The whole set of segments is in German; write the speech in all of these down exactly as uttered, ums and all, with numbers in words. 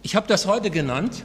Ich habe das heute genannt,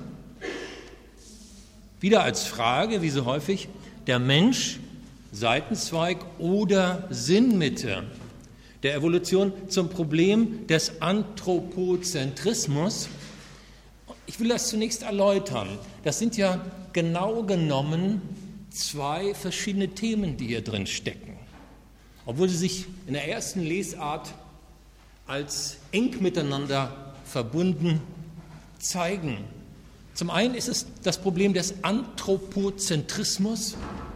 wieder als Frage, wie so häufig, der Mensch, Seitenzweig oder Sinnmitte der Evolution zum Problem des Anthropozentrismus. Ich will das zunächst erläutern. Das sind ja genau genommen zwei verschiedene Themen, die hier drin stecken, obwohl sie sich in der ersten Lesart als eng miteinander verbunden zeigen. Zum einen ist es das Problem des Anthropozentrismus,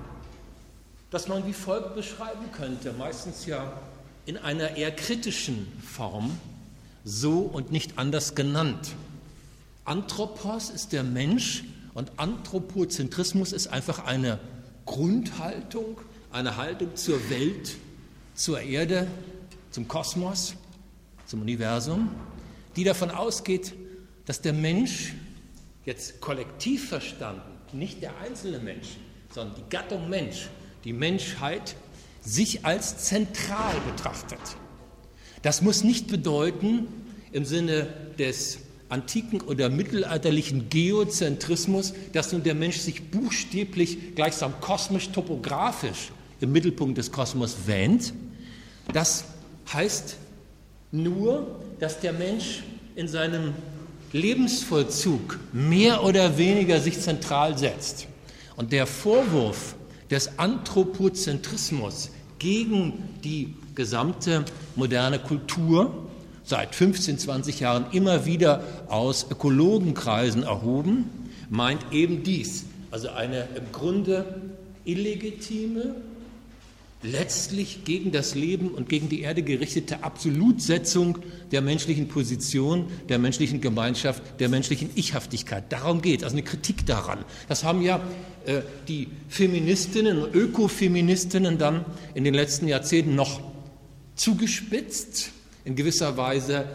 das man wie folgt beschreiben könnte, meistens ja in einer eher kritischen Form, so und nicht anders genannt. Anthropos ist der Mensch und Anthropozentrismus ist einfach eine Grundhaltung, eine Haltung zur Welt, zur Erde, zum Kosmos, zum Universum, die davon ausgeht, dass der Mensch, jetzt kollektiv verstanden, nicht der einzelne Mensch, sondern die Gattung Mensch, die Menschheit, sich als zentral betrachtet. Das muss nicht bedeuten, im Sinne des antiken oder mittelalterlichen Geozentrismus, dass nun der Mensch sich buchstäblich gleichsam kosmisch-topografisch im Mittelpunkt des Kosmos wähnt. Das heißt nur, dass der Mensch in seinem Lebensvollzug mehr oder weniger sich zentral setzt. Und der Vorwurf des Anthropozentrismus gegen die gesamte moderne Kultur, seit fünfzehn, zwanzig Jahren immer wieder aus Ökologenkreisen erhoben, meint eben dies, also eine im Grunde illegitime, letztlich gegen das Leben und gegen die Erde gerichtete Absolutsetzung der menschlichen Position, der menschlichen Gemeinschaft, der menschlichen Ichhaftigkeit. Darum geht es, also eine Kritik daran. Das haben ja äh, die Feministinnen und Ökofeministinnen dann in den letzten Jahrzehnten noch zugespitzt, in gewisser Weise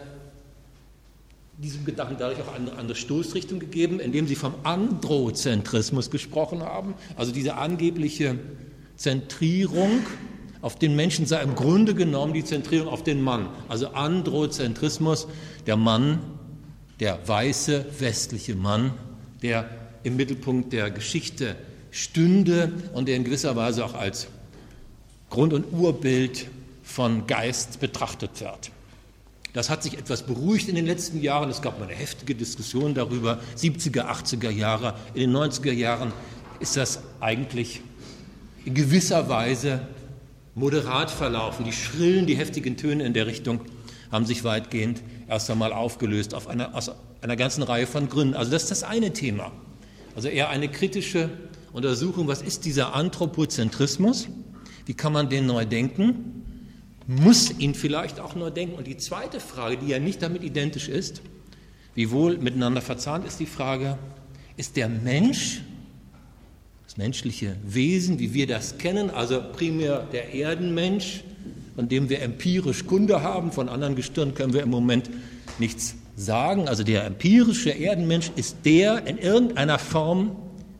diesem Gedanken dadurch auch eine andere Stoßrichtung gegeben, indem sie vom Androzentrismus gesprochen haben, also diese angebliche Zentrierung auf den Menschen sei im Grunde genommen die Zentrierung auf den Mann. Also Androzentrismus, der Mann, der weiße westliche Mann, der im Mittelpunkt der Geschichte stünde und der in gewisser Weise auch als Grund- und Urbild von Geist betrachtet wird. Das hat sich etwas beruhigt in den letzten Jahren. Es gab mal eine heftige Diskussion darüber, siebziger, achtziger Jahre. In den neunziger Jahren ist das eigentlich in gewisser Weise moderat verlaufen. Die schrillen, die heftigen Töne in der Richtung haben sich weitgehend erst einmal aufgelöst, auf einer, aus einer ganzen Reihe von Gründen. Also das ist das eine Thema. Also eher eine kritische Untersuchung, was ist dieser Anthropozentrismus? Wie kann man den neu denken? Muss ihn vielleicht auch neu denken? Und die zweite Frage, die ja nicht damit identisch ist, wie wohl miteinander verzahnt ist die Frage, ist der Mensch, das menschliche Wesen, wie wir das kennen, also primär der Erdenmensch, von dem wir empirisch Kunde haben, von anderen Gestirnen können wir im Moment nichts sagen. Also der empirische Erdenmensch ist der in irgendeiner Form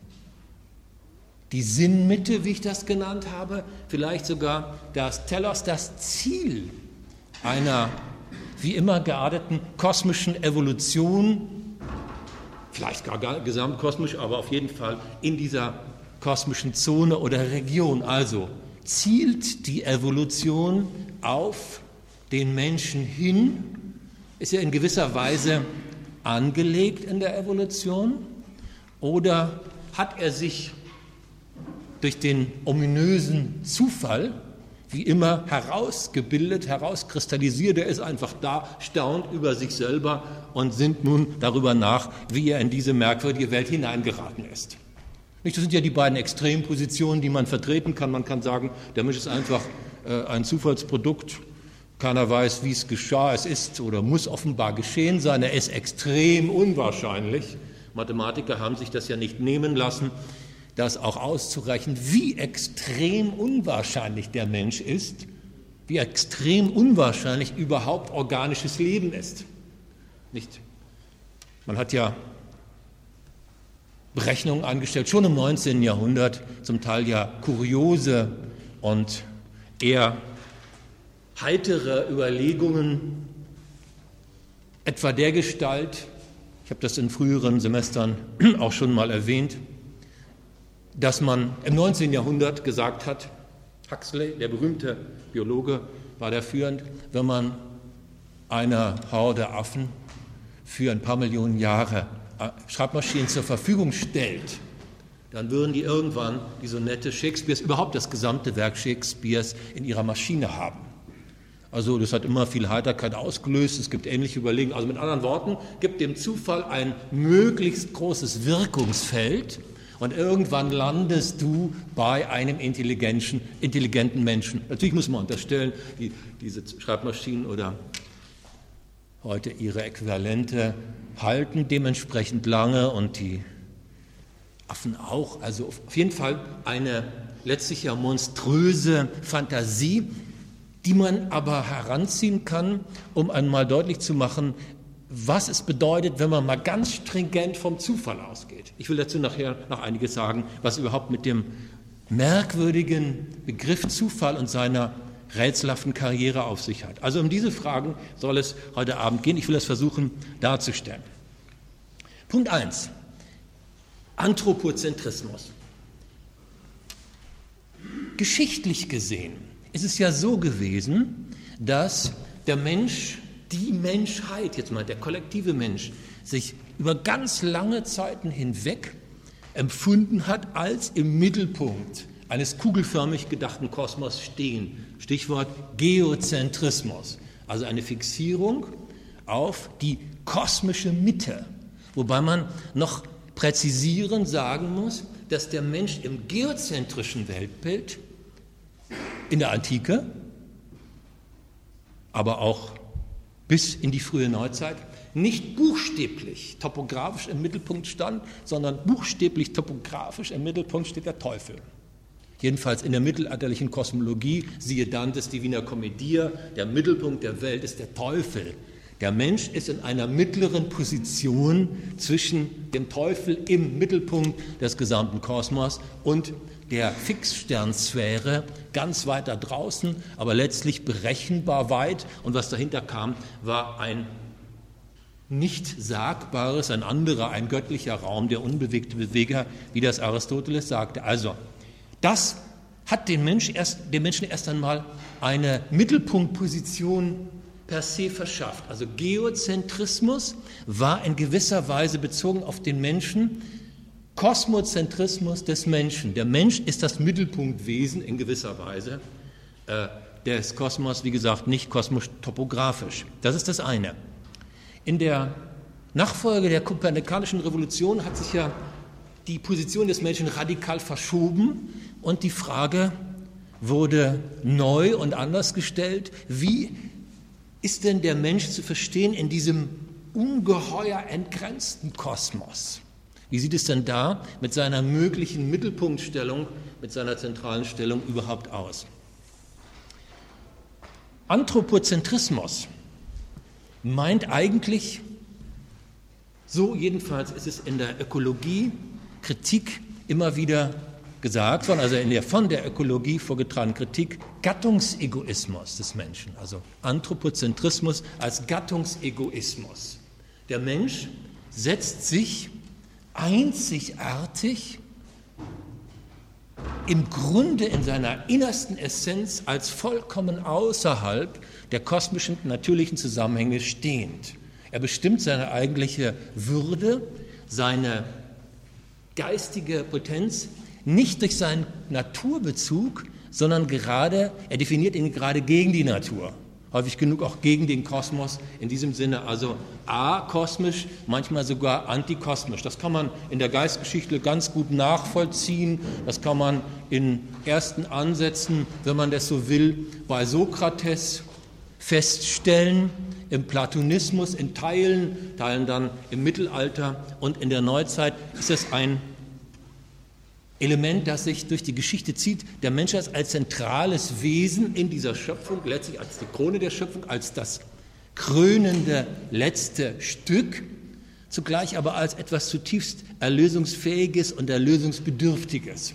die Sinnmitte, wie ich das genannt habe, vielleicht sogar das Telos, das Ziel einer wie immer gearteten kosmischen Evolution, vielleicht gar gesamtkosmisch, aber auf jeden Fall in dieser kosmischen Zone oder Region. Also zielt die Evolution auf den Menschen hin, ist ja in gewisser Weise angelegt in der Evolution, oder hat er sich durch den ominösen Zufall wie immer herausgebildet, herauskristallisiert, er ist einfach da, staunt über sich selber und sinnt nun darüber nach, wie er in diese merkwürdige Welt hineingeraten ist. Das sind ja die beiden Extrempositionen, die man vertreten kann. Man kann sagen, der Mensch ist einfach äh, ein Zufallsprodukt. Keiner weiß, wie es geschah. Es ist oder muss offenbar geschehen sein. Er ist extrem unwahrscheinlich. Mathematiker haben sich das ja nicht nehmen lassen, das auch auszurechnen, wie extrem unwahrscheinlich der Mensch ist, wie extrem unwahrscheinlich überhaupt organisches Leben ist. Nicht? Man hat ja Berechnungen angestellt, schon im neunzehnten Jahrhundert, zum Teil ja kuriose und eher heitere Überlegungen, etwa der Gestalt, ich ich habe das in früheren Semestern auch schon mal erwähnt, dass man im neunzehnten Jahrhundert gesagt hat, Huxley, der berühmte Biologe, war der führend, wenn man einer Horde Affen für ein paar Millionen Jahre Schreibmaschinen zur Verfügung stellt, dann würden die irgendwann die Sonette Shakespeares, überhaupt das gesamte Werk Shakespeares in ihrer Maschine haben. Also das hat immer viel Heiterkeit ausgelöst, es gibt ähnliche Überlegungen. Also mit anderen Worten, gibt dem Zufall ein möglichst großes Wirkungsfeld und irgendwann landest du bei einem intelligenten, intelligenten Menschen. Natürlich muss man unterstellen, die, diese Schreibmaschinen oder heute ihre Äquivalente halten dementsprechend lange und die Affen auch. Also auf jeden Fall eine letztlich ja monströse Fantasie, die man aber heranziehen kann, um einmal deutlich zu machen, was es bedeutet, wenn man mal ganz stringent vom Zufall ausgeht. Ich will dazu nachher noch einiges sagen, was überhaupt mit dem merkwürdigen Begriff Zufall und seiner rätselhaften Karriere auf sich hat. Also um diese Fragen soll es heute Abend gehen. Ich will das versuchen darzustellen. Punkt eins. Anthropozentrismus. Geschichtlich gesehen ist es ja so gewesen, dass der Mensch, die Menschheit, jetzt mal der kollektive Mensch, sich über ganz lange Zeiten hinweg empfunden hat, als im Mittelpunkt eines kugelförmig gedachten Kosmos stehen. Stichwort Geozentrismus, also eine Fixierung auf die kosmische Mitte, wobei man noch präzisierend sagen muss, dass der Mensch im geozentrischen Weltbild in der Antike, aber auch bis in die frühe Neuzeit, nicht buchstäblich topografisch im Mittelpunkt stand, sondern buchstäblich topografisch im Mittelpunkt steht der Teufel. Jedenfalls in der mittelalterlichen Kosmologie, siehe Dantes Divina Commedia, der Mittelpunkt der Welt ist der Teufel. Der Mensch ist in einer mittleren Position zwischen dem Teufel im Mittelpunkt des gesamten Kosmos und der Fixsternsphäre ganz weit da draußen, aber letztlich berechenbar weit. Und was dahinter kam, war ein nicht sagbares, ein anderer, ein göttlicher Raum, der unbewegte Beweger, wie das Aristoteles sagte. Also, das hat den, Mensch erst, den Menschen erst einmal eine Mittelpunktposition per se verschafft. Also Geozentrismus war in gewisser Weise bezogen auf den Menschen Kosmozentrismus des Menschen. Der Mensch ist das Mittelpunktwesen in gewisser Weise äh, des Kosmos, wie gesagt, nicht kosmisch-topografisch. Das ist das eine. In der Nachfolge der kopernikanischen Revolution hat sich ja die Position des Menschen radikal verschoben und die Frage wurde neu und anders gestellt, wie ist denn der Mensch zu verstehen in diesem ungeheuer entgrenzten Kosmos? Wie sieht es denn da mit seiner möglichen Mittelpunktstellung, mit seiner zentralen Stellung überhaupt aus? Anthropozentrismus meint eigentlich, so jedenfalls ist es in der Ökologie, Kritik immer wieder gesagt worden, also in der von der Ökologie vorgetragenen Kritik, Gattungsegoismus des Menschen, also Anthropozentrismus als Gattungsegoismus. Der Mensch setzt sich einzigartig im Grunde in seiner innersten Essenz als vollkommen außerhalb der kosmischen natürlichen Zusammenhänge stehend. Er bestimmt seine eigentliche Würde, seine geistige Potenz nicht durch seinen Naturbezug, sondern gerade, er definiert ihn gerade gegen die Natur. Häufig genug auch gegen den Kosmos, in diesem Sinne also akosmisch, manchmal sogar antikosmisch. Das kann man in der Geistgeschichte ganz gut nachvollziehen, das kann man in ersten Ansätzen, wenn man das so will, bei Sokrates feststellen, im Platonismus in Teilen, Teilen dann im Mittelalter und in der Neuzeit ist es ein Element, das sich durch die Geschichte zieht, der Mensch als zentrales Wesen in dieser Schöpfung, letztlich als die Krone der Schöpfung, als das krönende letzte Stück, zugleich aber als etwas zutiefst Erlösungsfähiges und Erlösungsbedürftiges.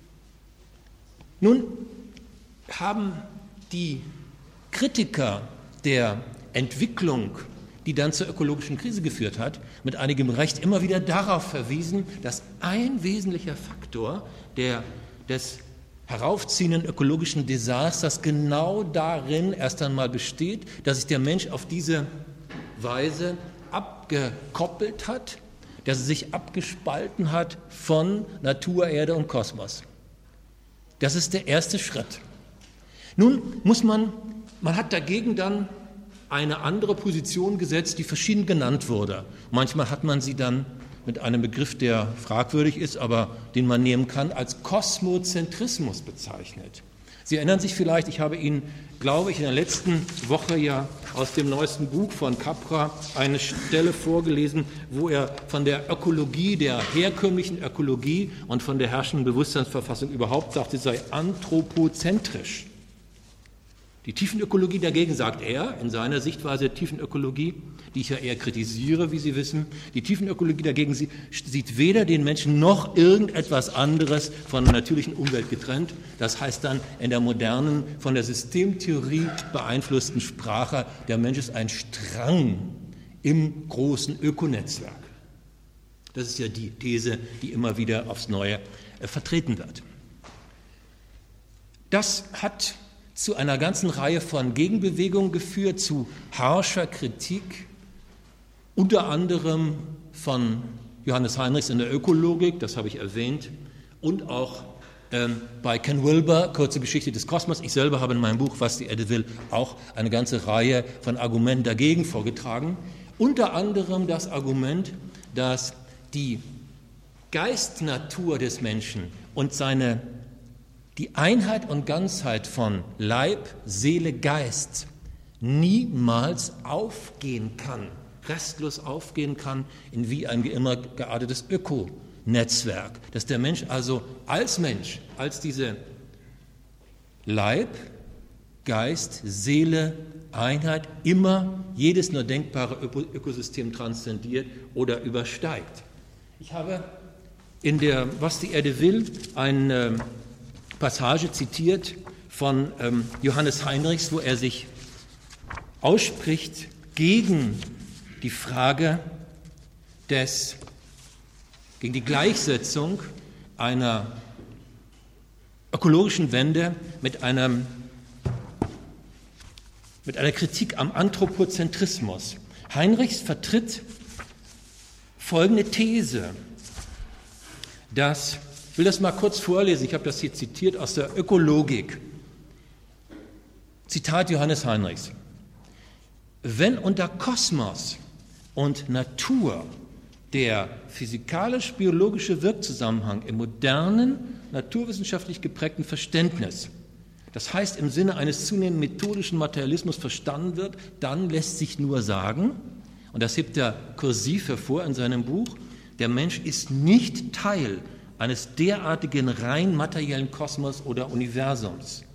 Nun haben die Kritiker der Entwicklung die dann zur ökologischen Krise geführt hat, mit einigem Recht immer wieder darauf verwiesen, dass ein wesentlicher Faktor der, des heraufziehenden ökologischen Desasters genau darin erst einmal besteht, dass sich der Mensch auf diese Weise abgekoppelt hat, dass er sich abgespalten hat von Natur, Erde und Kosmos. Das ist der erste Schritt. Nun muss man, man hat dagegen dann eine andere Position gesetzt, die verschieden genannt wurde. Manchmal hat man sie dann mit einem Begriff, der fragwürdig ist, aber den man nehmen kann, als Kosmozentrismus bezeichnet. Sie erinnern sich vielleicht, ich habe Ihnen, glaube ich, in der letzten Woche ja aus dem neuesten Buch von Capra eine Stelle vorgelesen, wo er von der Ökologie, der herkömmlichen Ökologie und von der herrschenden Bewusstseinsverfassung überhaupt sagt, sie sei anthropozentrisch. Die Tiefenökologie dagegen, sagt er, in seiner Sichtweise der Tiefenökologie, die ich ja eher kritisiere, wie Sie wissen, die Tiefenökologie dagegen sie, sieht weder den Menschen noch irgendetwas anderes von der natürlichen Umwelt getrennt. Das heißt dann in der modernen, von der Systemtheorie beeinflussten Sprache, der Mensch ist ein Strang im großen Ökonetzwerk. Das ist ja die These, die immer wieder aufs Neue äh, vertreten wird. Das hat zu einer ganzen Reihe von Gegenbewegungen geführt, zu harscher Kritik, unter anderem von Johannes Heinrichs in der Ökologik, das habe ich erwähnt, und auch ähm, bei Ken Wilber, Kurze Geschichte des Kosmos. Ich selber habe in meinem Buch, Was die Erde will, auch eine ganze Reihe von Argumenten dagegen vorgetragen. Unter anderem das Argument, dass die Geistnatur des Menschen und seine die Einheit und Ganzheit von Leib, Seele, Geist niemals aufgehen kann, restlos aufgehen kann in wie ein wie immer geartetes Ökonetzwerk. Dass der Mensch also als Mensch, als diese Leib, Geist, Seele, Einheit immer jedes nur denkbare Ökosystem transzendiert oder übersteigt. Ich habe in der Was die Erde will ein Passage zitiert von ähm, Johannes Heinrichs, wo er sich ausspricht gegen die Frage des, gegen die Gleichsetzung einer ökologischen Wende mit, einem, mit einer Kritik am Anthropozentrismus. Heinrichs vertritt folgende These, dass Ich will das mal kurz vorlesen, ich habe das hier zitiert aus der Ökologik. Zitat Johannes Heinrichs. Wenn unter Kosmos und Natur der physikalisch-biologische Wirkzusammenhang im modernen, naturwissenschaftlich geprägten Verständnis, das heißt im Sinne eines zunehmend methodischen Materialismus verstanden wird, dann lässt sich nur sagen, und das hebt er kursiv hervor in seinem Buch, der Mensch ist nicht Teil eines derartigen rein materiellen Kosmos oder Universums.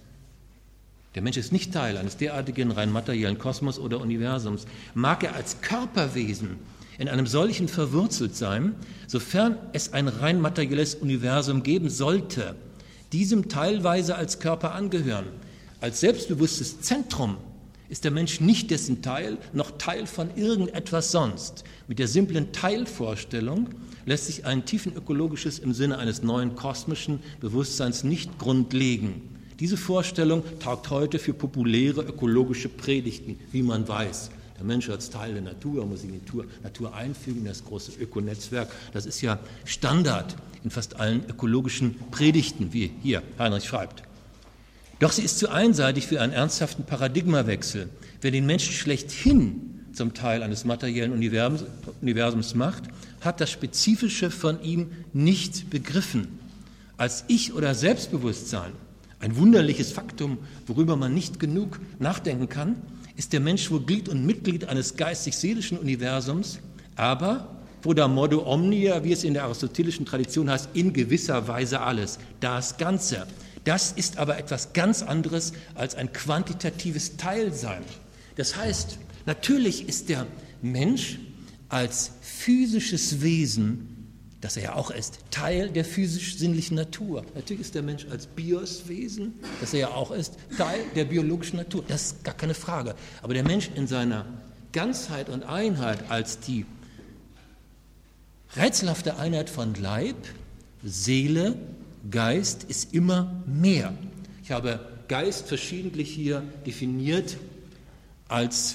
Der Mensch ist nicht Teil eines derartigen rein materiellen Kosmos oder Universums. Mag er als Körperwesen in einem solchen verwurzelt sein, sofern es ein rein materielles Universum geben sollte, diesem teilweise als Körper angehören. Als selbstbewusstes Zentrum ist der Mensch nicht dessen Teil, noch Teil von irgendetwas sonst. Mit der simplen Teilvorstellung lässt sich ein tiefenökologisches im Sinne eines neuen kosmischen Bewusstseins nicht grundlegen. Diese Vorstellung taugt heute für populäre ökologische Predigten, wie man weiß. Der Mensch als Teil der Natur muss sich in die Natur, Natur einfügen, das große Ökonetzwerk. Das ist ja Standard in fast allen ökologischen Predigten, wie hier Heinrich schreibt. Doch sie ist zu einseitig für einen ernsthaften Paradigmawechsel. Wer den Menschen schlechthin zum Teil eines materiellen Universums, Universums macht, hat das Spezifische von ihm nicht begriffen. Als Ich- oder Selbstbewusstsein, ein wunderliches Faktum, worüber man nicht genug nachdenken kann, ist der Mensch wohl Glied und Mitglied eines geistig-seelischen Universums, aber, pro modo omnia, wie es in der aristotelischen Tradition heißt, in gewisser Weise alles, das Ganze. Das ist aber etwas ganz anderes als ein quantitatives Teilsein. Das heißt, natürlich ist der Mensch als physisches Wesen, das er ja auch ist, Teil der physisch-sinnlichen Natur. Natürlich ist der Mensch als Bioswesen, das er ja auch ist, Teil der biologischen Natur. Das ist gar keine Frage. Aber der Mensch in seiner Ganzheit und Einheit als die rätselhafte Einheit von Leib, Seele, Geist ist immer mehr. Ich habe Geist verschiedentlich hier definiert als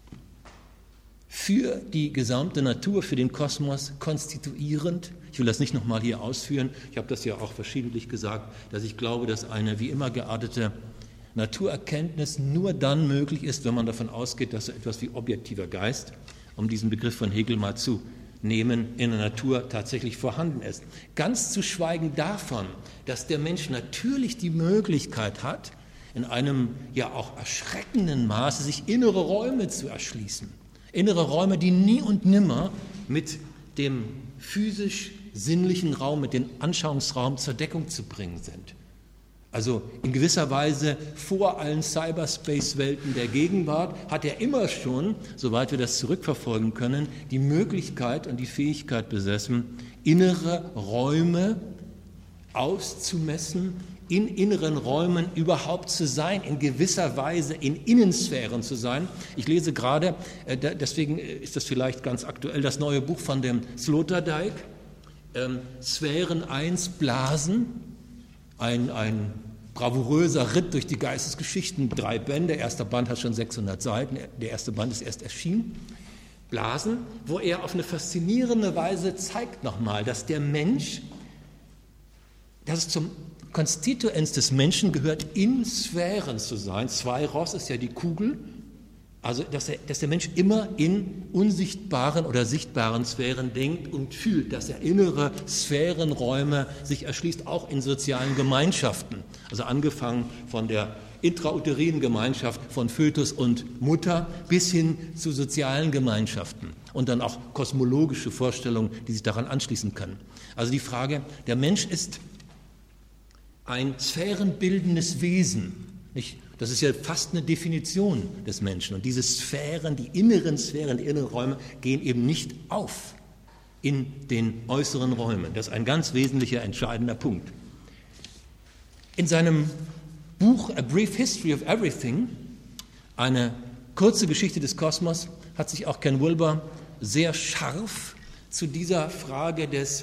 für die gesamte Natur, für den Kosmos konstituierend. Ich will das nicht nochmal hier ausführen. Ich habe das ja auch verschiedentlich gesagt, dass ich glaube, dass eine wie immer geartete Naturerkenntnis nur dann möglich ist, wenn man davon ausgeht, dass so etwas wie objektiver Geist, um diesen Begriff von Hegel mal zu nehmen, in der Natur tatsächlich vorhanden ist. Ganz zu schweigen davon, dass der Mensch natürlich die Möglichkeit hat, in einem ja auch erschreckenden Maße sich innere Räume zu erschließen. Innere Räume, die nie und nimmer mit dem physisch-sinnlichen Raum, mit dem Anschauungsraum zur Deckung zu bringen sind. Also in gewisser Weise vor allen Cyberspace-Welten der Gegenwart hat er immer schon, soweit wir das zurückverfolgen können, die Möglichkeit und die Fähigkeit besessen, innere Räume auszumessen, in inneren Räumen überhaupt zu sein, in gewisser Weise in Innensphären zu sein. Ich lese gerade, deswegen ist das vielleicht ganz aktuell, das neue Buch von dem Sloterdijk, ähm, Sphären eins Blasen, ein, ein bravouröser Ritt durch die Geistesgeschichten, drei Bände, der erste Band hat schon sechshundert Seiten, der erste Band ist erst erschienen. Blasen, wo er auf eine faszinierende Weise zeigt nochmal, dass der Mensch, dass es zum Konstituenz des Menschen gehört, in Sphären zu sein. Zwei Ross ist ja die Kugel, also dass, er, dass der Mensch immer in unsichtbaren oder sichtbaren Sphären denkt und fühlt, dass er innere Sphärenräume sich erschließt, auch in sozialen Gemeinschaften. Also angefangen von der intrauterinen Gemeinschaft von Fötus und Mutter bis hin zu sozialen Gemeinschaften und dann auch kosmologische Vorstellungen, die sich daran anschließen können. Also die Frage, der Mensch ist ein sphärenbildendes Wesen. Nicht? Das ist ja fast eine Definition des Menschen. Und diese Sphären, die inneren Sphären, die inneren Räume, gehen eben nicht auf in den äußeren Räumen. Das ist ein ganz wesentlicher, entscheidender Punkt. In seinem Buch A Brief History of Everything, eine kurze Geschichte des Kosmos, hat sich auch Ken Wilber sehr scharf zu dieser Frage des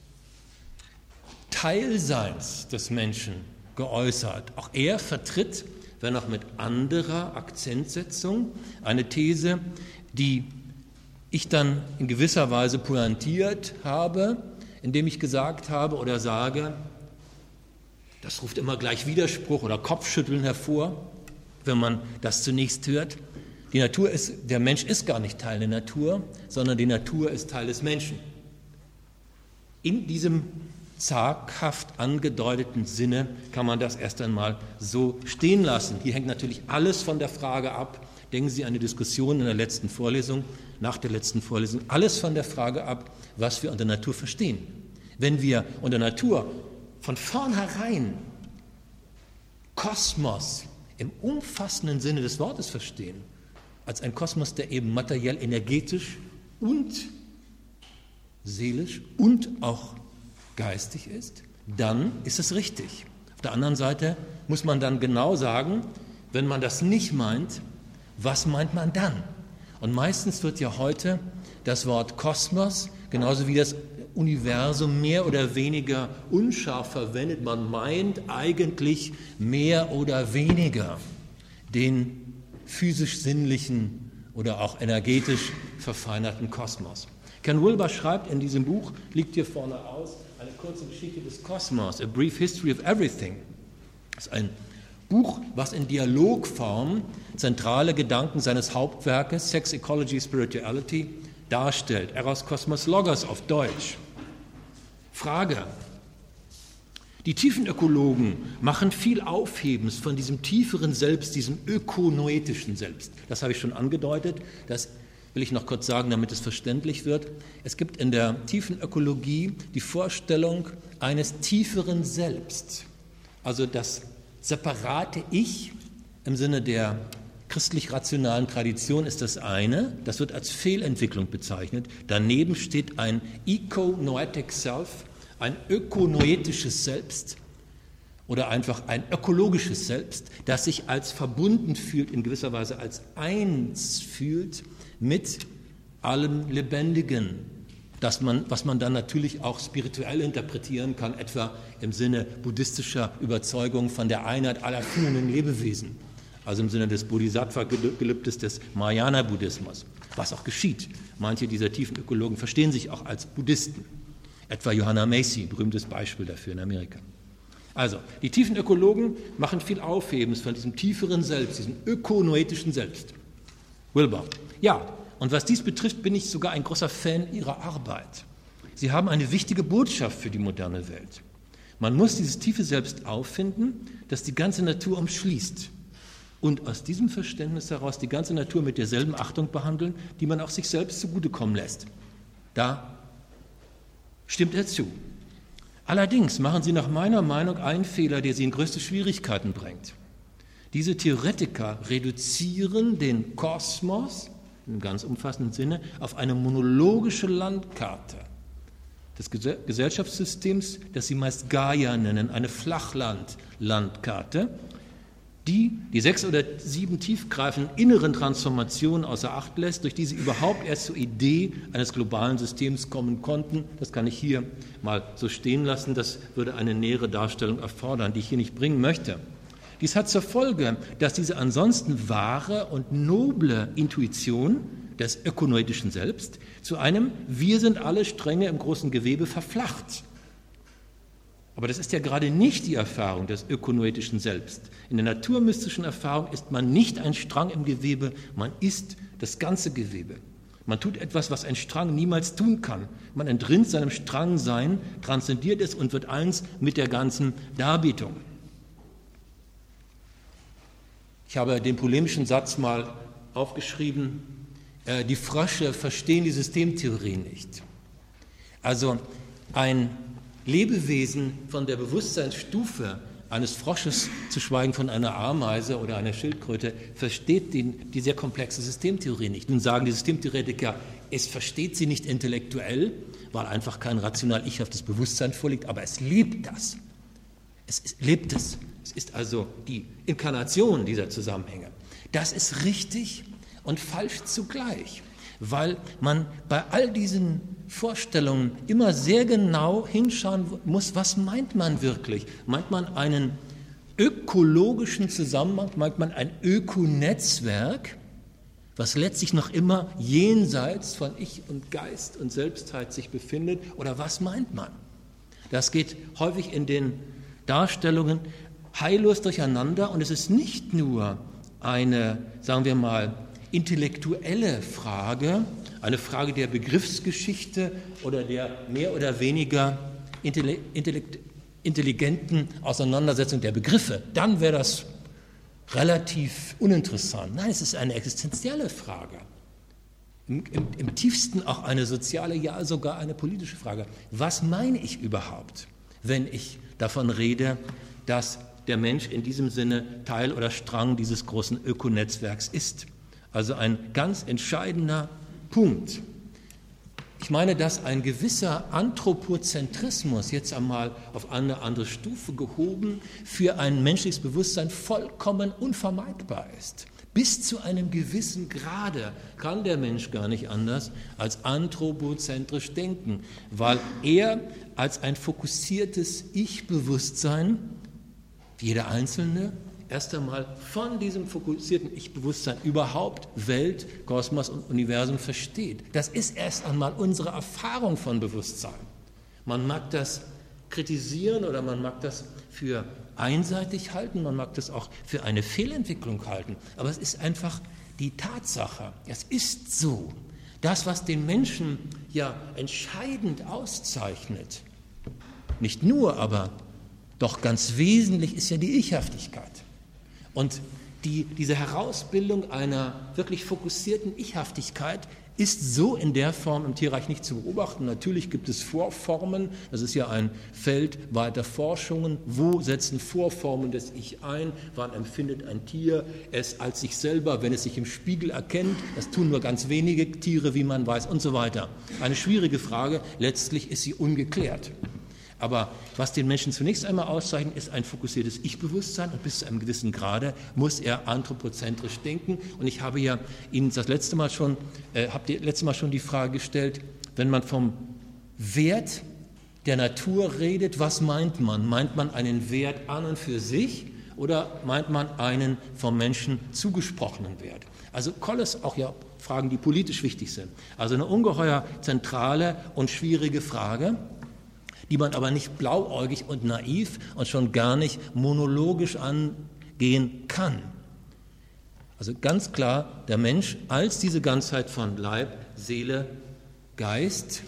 Teilseins des Menschen geäußert. Auch er vertritt, wenn auch mit anderer Akzentsetzung, eine These, die ich dann in gewisser Weise pointiert habe, indem ich gesagt habe oder sage, das ruft immer gleich Widerspruch oder Kopfschütteln hervor, wenn man das zunächst hört. Die Natur ist, der Mensch ist gar nicht Teil der Natur, sondern die Natur ist Teil des Menschen. In diesem zaghaft angedeuteten Sinne kann man das erst einmal so stehen lassen. Hier hängt natürlich alles von der Frage ab, denken Sie an die Diskussion in der letzten Vorlesung, nach der letzten Vorlesung, alles von der Frage ab, was wir unter Natur verstehen. Wenn wir unter Natur von vornherein Kosmos im umfassenden Sinne des Wortes verstehen, als ein Kosmos, der eben materiell, energetisch und seelisch und auch geistig ist, dann ist es richtig. Auf der anderen Seite muss man dann genau sagen, wenn man das nicht meint, was meint man dann? Und meistens wird ja heute das Wort Kosmos, genauso wie das Universum, mehr oder weniger unscharf verwendet. Man meint eigentlich mehr oder weniger den physisch-sinnlichen oder auch energetisch verfeinerten Kosmos. Ken Wilber schreibt in diesem Buch, liegt hier vorne aus, eine kurze Geschichte des Kosmos, A Brief History of Everything. Das ist ein Buch, was in Dialogform zentrale Gedanken seines Hauptwerkes Sex, Ecology, Spirituality darstellt. Eros Kosmos Logos auf Deutsch. Frage. Die Tiefenökologen machen viel Aufhebens von diesem tieferen Selbst, diesem ökonoetischen Selbst. Das habe ich schon angedeutet. Das will ich noch kurz sagen, damit es verständlich wird. Es gibt in der tiefen Ökologie die Vorstellung eines tieferen Selbst, also das separate Ich im Sinne der christlich-rationalen Tradition ist das eine, das wird als Fehlentwicklung bezeichnet. Daneben steht ein econoetic Self, ein ökonoetisches Selbst oder einfach ein ökologisches Selbst, das sich als verbunden fühlt, in gewisser Weise als eins fühlt mit allem Lebendigen, das man, was man dann natürlich auch spirituell interpretieren kann, etwa im Sinne buddhistischer Überzeugung von der Einheit aller fühlenden Lebewesen, also im Sinne des Bodhisattva-Gelübdes des Mahayana-Buddhismus, was auch geschieht. Manche dieser tiefen Ökologen verstehen sich auch als Buddhisten, etwa Johanna Macy, berühmtes Beispiel dafür in Amerika. Also, die tiefen Ökologen machen viel Aufhebens von diesem tieferen Selbst, diesem ökonoetischen Selbst. Wilber. Ja, und was dies betrifft, bin ich sogar ein großer Fan ihrer Arbeit. Sie haben eine wichtige Botschaft für die moderne Welt. Man muss dieses tiefe Selbst auffinden, das die ganze Natur umschließt. Und aus diesem Verständnis heraus die ganze Natur mit derselben Achtung behandeln, die man auch sich selbst zugutekommen lässt. Da stimmt er zu. Allerdings machen Sie nach meiner Meinung einen Fehler, der Sie in größte Schwierigkeiten bringt. Diese Theoretiker reduzieren den Kosmos, im ganz umfassenden Sinne, auf eine monologische Landkarte des Gesellschaftssystems, das sie meist Gaia nennen, eine Flachland-Landkarte, die die sechs oder sieben tiefgreifenden inneren Transformationen außer Acht lässt, durch die sie überhaupt erst zur Idee eines globalen Systems kommen konnten. Das kann ich hier mal so stehen lassen, das würde eine nähere Darstellung erfordern, die ich hier nicht bringen möchte. Dies hat zur Folge, dass diese ansonsten wahre und noble Intuition des ökonoetischen Selbst zu einem Wir sind alle Stränge im großen Gewebe verflacht. Aber das ist ja gerade nicht die Erfahrung des ökonoetischen Selbst. In der naturmystischen Erfahrung ist man nicht ein Strang im Gewebe, man ist das ganze Gewebe. Man tut etwas, was ein Strang niemals tun kann. Man entrinnt seinem Strangsein, transzendiert es und wird eins mit der ganzen Darbietung. Ich habe den polemischen Satz mal aufgeschrieben, äh, die Frösche verstehen die Systemtheorie nicht. Also ein Lebewesen von der Bewusstseinsstufe eines Frosches, zu schweigen von einer Ameise oder einer Schildkröte, versteht die, die sehr komplexe Systemtheorie nicht. Nun sagen die Systemtheoretiker, es versteht sie nicht intellektuell, weil einfach kein rational ichhaftes Bewusstsein vorliegt, aber es lebt das. Es ist, lebt es. Es ist also die Inkarnation dieser Zusammenhänge. Das ist richtig und falsch zugleich, weil man bei all diesen Vorstellungen immer sehr genau hinschauen muss, was meint man wirklich? Meint man einen ökologischen Zusammenhang, meint man ein Ökonetzwerk, was letztlich noch immer jenseits von Ich und Geist und Selbstheit sich befindet? Oder was meint man? Das geht häufig in den Darstellungen heillos durcheinander und es ist nicht nur eine, sagen wir mal, intellektuelle Frage, eine Frage der Begriffsgeschichte oder der mehr oder weniger intelligenten Auseinandersetzung der Begriffe, dann wäre das relativ uninteressant. Nein, es ist eine existenzielle Frage. Im, im, im tiefsten auch eine soziale, ja sogar eine politische Frage. Was meine ich überhaupt, wenn ich davon rede, dass der Mensch in diesem Sinne Teil oder Strang dieses großen Ökonetzwerks ist? Also ein ganz entscheidender Punkt. Ich meine, dass ein gewisser Anthropozentrismus, jetzt einmal auf eine andere Stufe gehoben, für ein menschliches Bewusstsein vollkommen unvermeidbar ist. Bis zu einem gewissen Grade kann der Mensch gar nicht anders als anthropozentrisch denken, weil er als ein fokussiertes Ich-Bewusstsein, wie jeder Einzelne, erst einmal von diesem fokussierten Ich-Bewusstsein überhaupt Welt, Kosmos und Universum versteht. Das ist erst einmal unsere Erfahrung von Bewusstsein. Man mag das kritisieren oder man mag das für einseitig halten, man mag das auch für eine Fehlentwicklung halten, aber es ist einfach die Tatsache. Es ist so. Das, was den Menschen ja entscheidend auszeichnet, nicht nur, aber doch ganz wesentlich ist ja die Ichhaftigkeit. Und die, diese Herausbildung einer wirklich fokussierten Ichhaftigkeit ist so in der Form im Tierreich nicht zu beobachten. Natürlich gibt es Vorformen, das ist ja ein Feld weiter Forschungen. Wo setzen Vorformen des Ich ein? Wann empfindet ein Tier es als sich selber, wenn es sich im Spiegel erkennt? Das tun nur ganz wenige Tiere, wie man weiß, und so weiter. Eine schwierige Frage, letztlich ist sie ungeklärt. Aber was den Menschen zunächst einmal auszeichnet, ist ein fokussiertes Ich-Bewusstsein und bis zu einem gewissen Grade muss er anthropozentrisch denken. Und ich habe ja Ihnen das letzte Mal schon, äh, habe die letzte Mal schon die Frage gestellt, wenn man vom Wert der Natur redet, was meint man? Meint man einen Wert an und für sich oder meint man einen vom Menschen zugesprochenen Wert? Also Kolles, auch ja Fragen, die politisch wichtig sind. Also eine ungeheuer zentrale und schwierige Frage, die man aber nicht blauäugig und naiv und schon gar nicht monologisch angehen kann. Also ganz klar, der Mensch als diese Ganzheit von Leib, Seele, Geist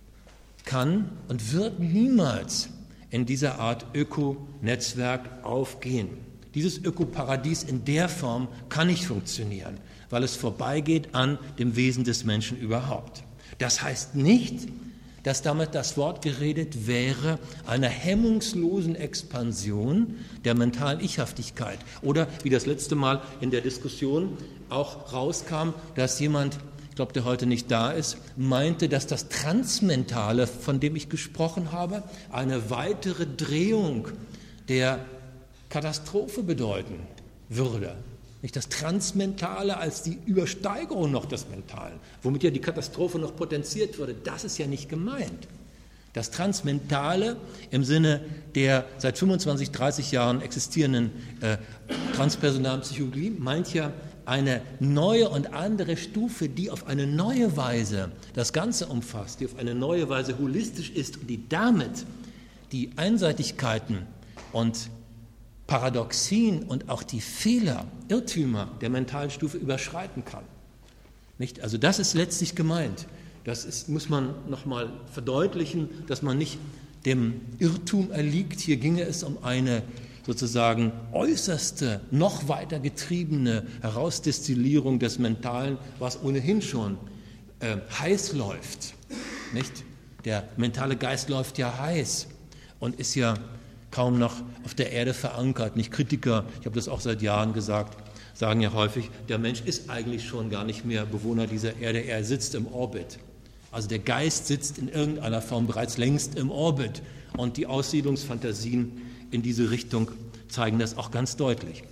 kann und wird niemals in dieser Art Ökonetzwerk aufgehen. Dieses Ökoparadies in der Form kann nicht funktionieren, weil es vorbeigeht an dem Wesen des Menschen überhaupt. Das heißt nicht, dass damit das Wort geredet wäre einer hemmungslosen Expansion der mentalen Ichhaftigkeit. Oder wie das letzte Mal in der Diskussion auch rauskam, dass jemand, ich glaube, der heute nicht da ist, meinte, dass das Transmentale, von dem ich gesprochen habe, eine weitere Drehung der Katastrophe bedeuten würde. Nicht das Transmentale als die Übersteigerung noch des Mentalen, womit ja die Katastrophe noch potenziert würde, das ist ja nicht gemeint. Das Transmentale im Sinne der seit fünfundzwanzig, dreißig Jahren existierenden äh, transpersonalen Psychologie meint ja eine neue und andere Stufe, die auf eine neue Weise das Ganze umfasst, die auf eine neue Weise holistisch ist und die damit die Einseitigkeiten und Paradoxien und auch die Fehler, Irrtümer der mentalen Stufe überschreiten kann. Nicht? Also das ist letztlich gemeint. Das ist, muss man nochmal verdeutlichen, dass man nicht dem Irrtum erliegt. Hier ginge es um eine sozusagen äußerste, noch weiter getriebene Herausdestillierung des Mentalen, was ohnehin schon äh, heiß läuft. Nicht? Der mentale Geist läuft ja heiß und ist ja kaum noch auf der Erde verankert. Nicht Kritiker, ich habe das auch seit Jahren gesagt, sagen ja häufig, der Mensch ist eigentlich schon gar nicht mehr Bewohner dieser Erde, er sitzt im Orbit. Also der Geist sitzt in irgendeiner Form bereits längst im Orbit und die Aussiedlungsfantasien in diese Richtung zeigen das auch ganz deutlich.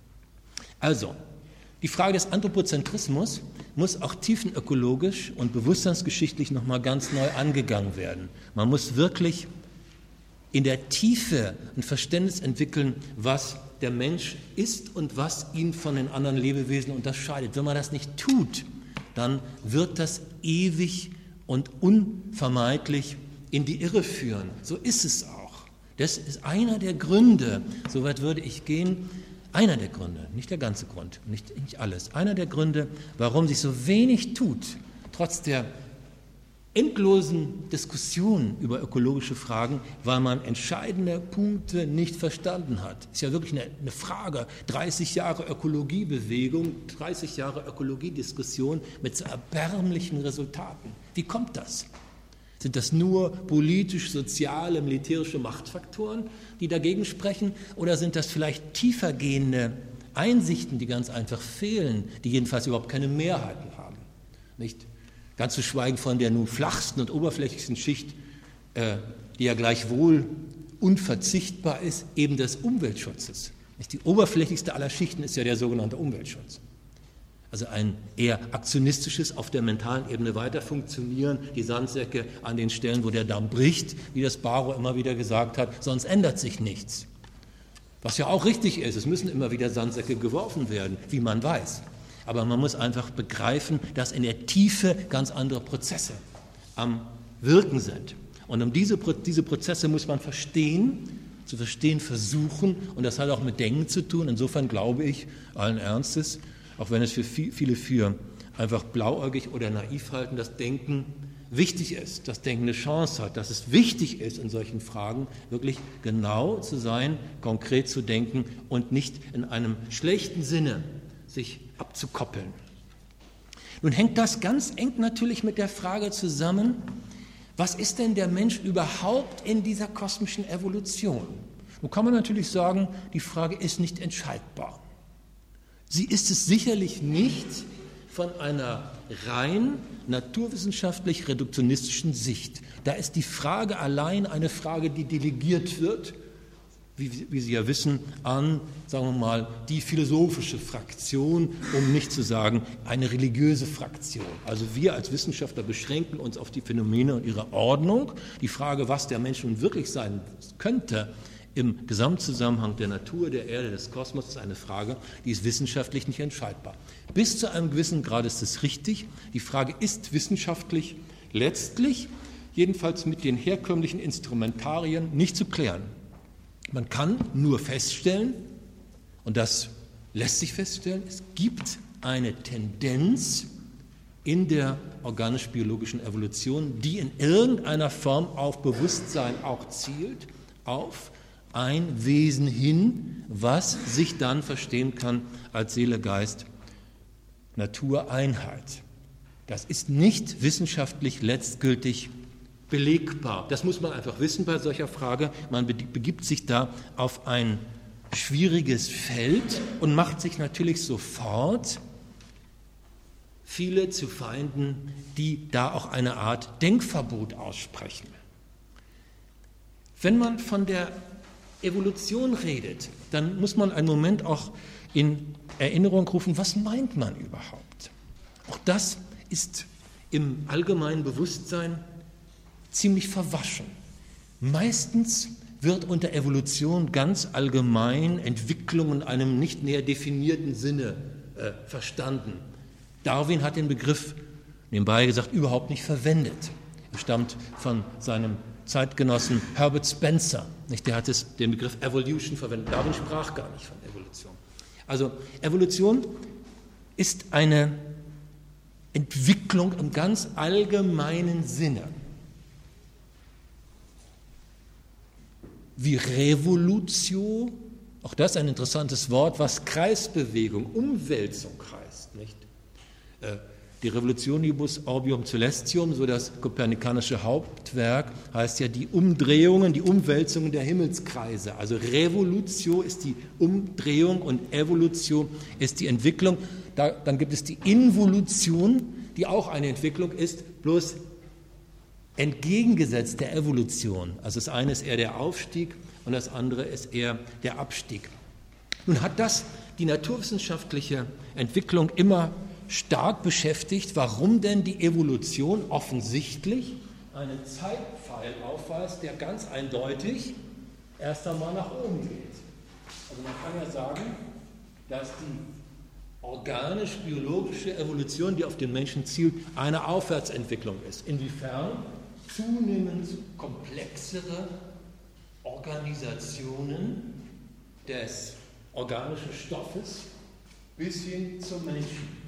Also, die Frage des Anthropozentrismus muss auch tiefenökologisch und bewusstseinsgeschichtlich nochmal ganz neu angegangen werden. Man muss wirklich in der Tiefe ein Verständnis entwickeln, was der Mensch ist und was ihn von den anderen Lebewesen unterscheidet. Wenn man das nicht tut, dann wird das ewig und unvermeidlich in die Irre führen. So ist es auch. Das ist einer der Gründe, soweit würde ich gehen, einer der Gründe, nicht der ganze Grund, nicht, nicht alles, einer der Gründe, warum sich so wenig tut, trotz der endlosen Diskussionen über ökologische Fragen, weil man entscheidende Punkte nicht verstanden hat. Ist ja wirklich eine, eine Frage, dreißig Jahre Ökologiebewegung, dreißig Jahre Ökologiediskussion mit so erbärmlichen Resultaten. Wie kommt das? Sind das nur politisch, soziale, militärische Machtfaktoren, die dagegen sprechen, oder sind das vielleicht tiefergehende Einsichten, die ganz einfach fehlen, die jedenfalls überhaupt keine Mehrheiten haben? Nicht? Ganz zu schweigen von der nun flachsten und oberflächlichsten Schicht, äh, die ja gleichwohl unverzichtbar ist, eben des Umweltschutzes. Die oberflächlichste aller Schichten ist ja der sogenannte Umweltschutz. Also ein eher aktionistisches, auf der mentalen Ebene weiter funktionieren, die Sandsäcke an den Stellen, wo der Damm bricht, wie das Barrow immer wieder gesagt hat, sonst ändert sich nichts. Was ja auch richtig ist, es müssen immer wieder Sandsäcke geworfen werden, wie man weiß. Aber man muss einfach begreifen, dass in der Tiefe ganz andere Prozesse am Wirken sind. Und um diese, diese Prozesse muss man verstehen, zu verstehen versuchen, und das hat auch mit Denken zu tun. Insofern glaube ich allen Ernstes, auch wenn es für viele für einfach blauäugig oder naiv halten, dass Denken wichtig ist, dass Denken eine Chance hat, dass es wichtig ist, in solchen Fragen wirklich genau zu sein, konkret zu denken und nicht in einem schlechten Sinne sich abzukoppeln. Nun hängt das ganz eng natürlich mit der Frage zusammen, was ist denn der Mensch überhaupt in dieser kosmischen Evolution? Nun kann man natürlich sagen, die Frage ist nicht entscheidbar. Sie ist es sicherlich nicht von einer rein naturwissenschaftlich reduktionistischen Sicht. Da ist die Frage allein eine Frage, die delegiert wird, wie, wie Sie ja wissen, an, sagen wir mal, die philosophische Fraktion, um nicht zu sagen, eine religiöse Fraktion. Also wir als Wissenschaftler beschränken uns auf die Phänomene und ihre Ordnung. Die Frage, was der Mensch nun wirklich sein könnte, im Gesamtzusammenhang der Natur, der Erde, des Kosmos, ist eine Frage, die ist wissenschaftlich nicht entscheidbar. Bis zu einem gewissen Grad ist es richtig. Die Frage ist wissenschaftlich letztlich, jedenfalls mit den herkömmlichen Instrumentarien, nicht zu klären. Man kann nur feststellen, und das lässt sich feststellen, es gibt eine Tendenz in der organisch-biologischen Evolution, die in irgendeiner Form auf Bewusstsein auch zielt, auf ein Wesen hin, was sich dann verstehen kann als Seele, Geist, Natur, Einheit. Das ist nicht wissenschaftlich letztgültig belegbar. Das muss man einfach wissen bei solcher Frage. Man begibt sich da auf ein schwieriges Feld und macht sich natürlich sofort viele zu Feinden, die da auch eine Art Denkverbot aussprechen. Wenn man von der Evolution redet, dann muss man einen Moment auch in Erinnerung rufen, was meint man überhaupt? Auch das ist im allgemeinen Bewusstsein ziemlich verwaschen. Meistens wird unter Evolution ganz allgemein Entwicklung in einem nicht näher definierten Sinne äh, verstanden. Darwin hat den Begriff, nebenbei gesagt, überhaupt nicht verwendet. Er stammt von seinem Zeitgenossen Herbert Spencer. Nicht? Der hat es, den Begriff Evolution verwendet. Darwin sprach gar nicht von Evolution. Also Evolution ist eine Entwicklung im ganz allgemeinen Sinne. Wie Revolutio, auch das ein interessantes Wort, was Kreisbewegung, Umwälzung heißt. Nicht? Äh, Die Revolutionibus Orbium Celestium, so das kopernikanische Hauptwerk, heißt ja die Umdrehungen, die Umwälzungen der Himmelskreise. Also Revolutio ist die Umdrehung und Evolutio ist die Entwicklung. Da, dann gibt es die Involution, die auch eine Entwicklung ist, bloß entgegengesetzt der Evolution. Also das eine ist eher der Aufstieg und das andere ist eher der Abstieg. Nun hat das die naturwissenschaftliche Entwicklung immer stark beschäftigt, warum denn die Evolution offensichtlich einen Zeitpfeil aufweist, der ganz eindeutig erst einmal nach oben geht. Also man kann ja sagen, dass die organisch-biologische Evolution, die auf den Menschen zielt, eine Aufwärtsentwicklung ist. Inwiefern zunehmend komplexere Organisationen des organischen Stoffes bis hin zum Menschen.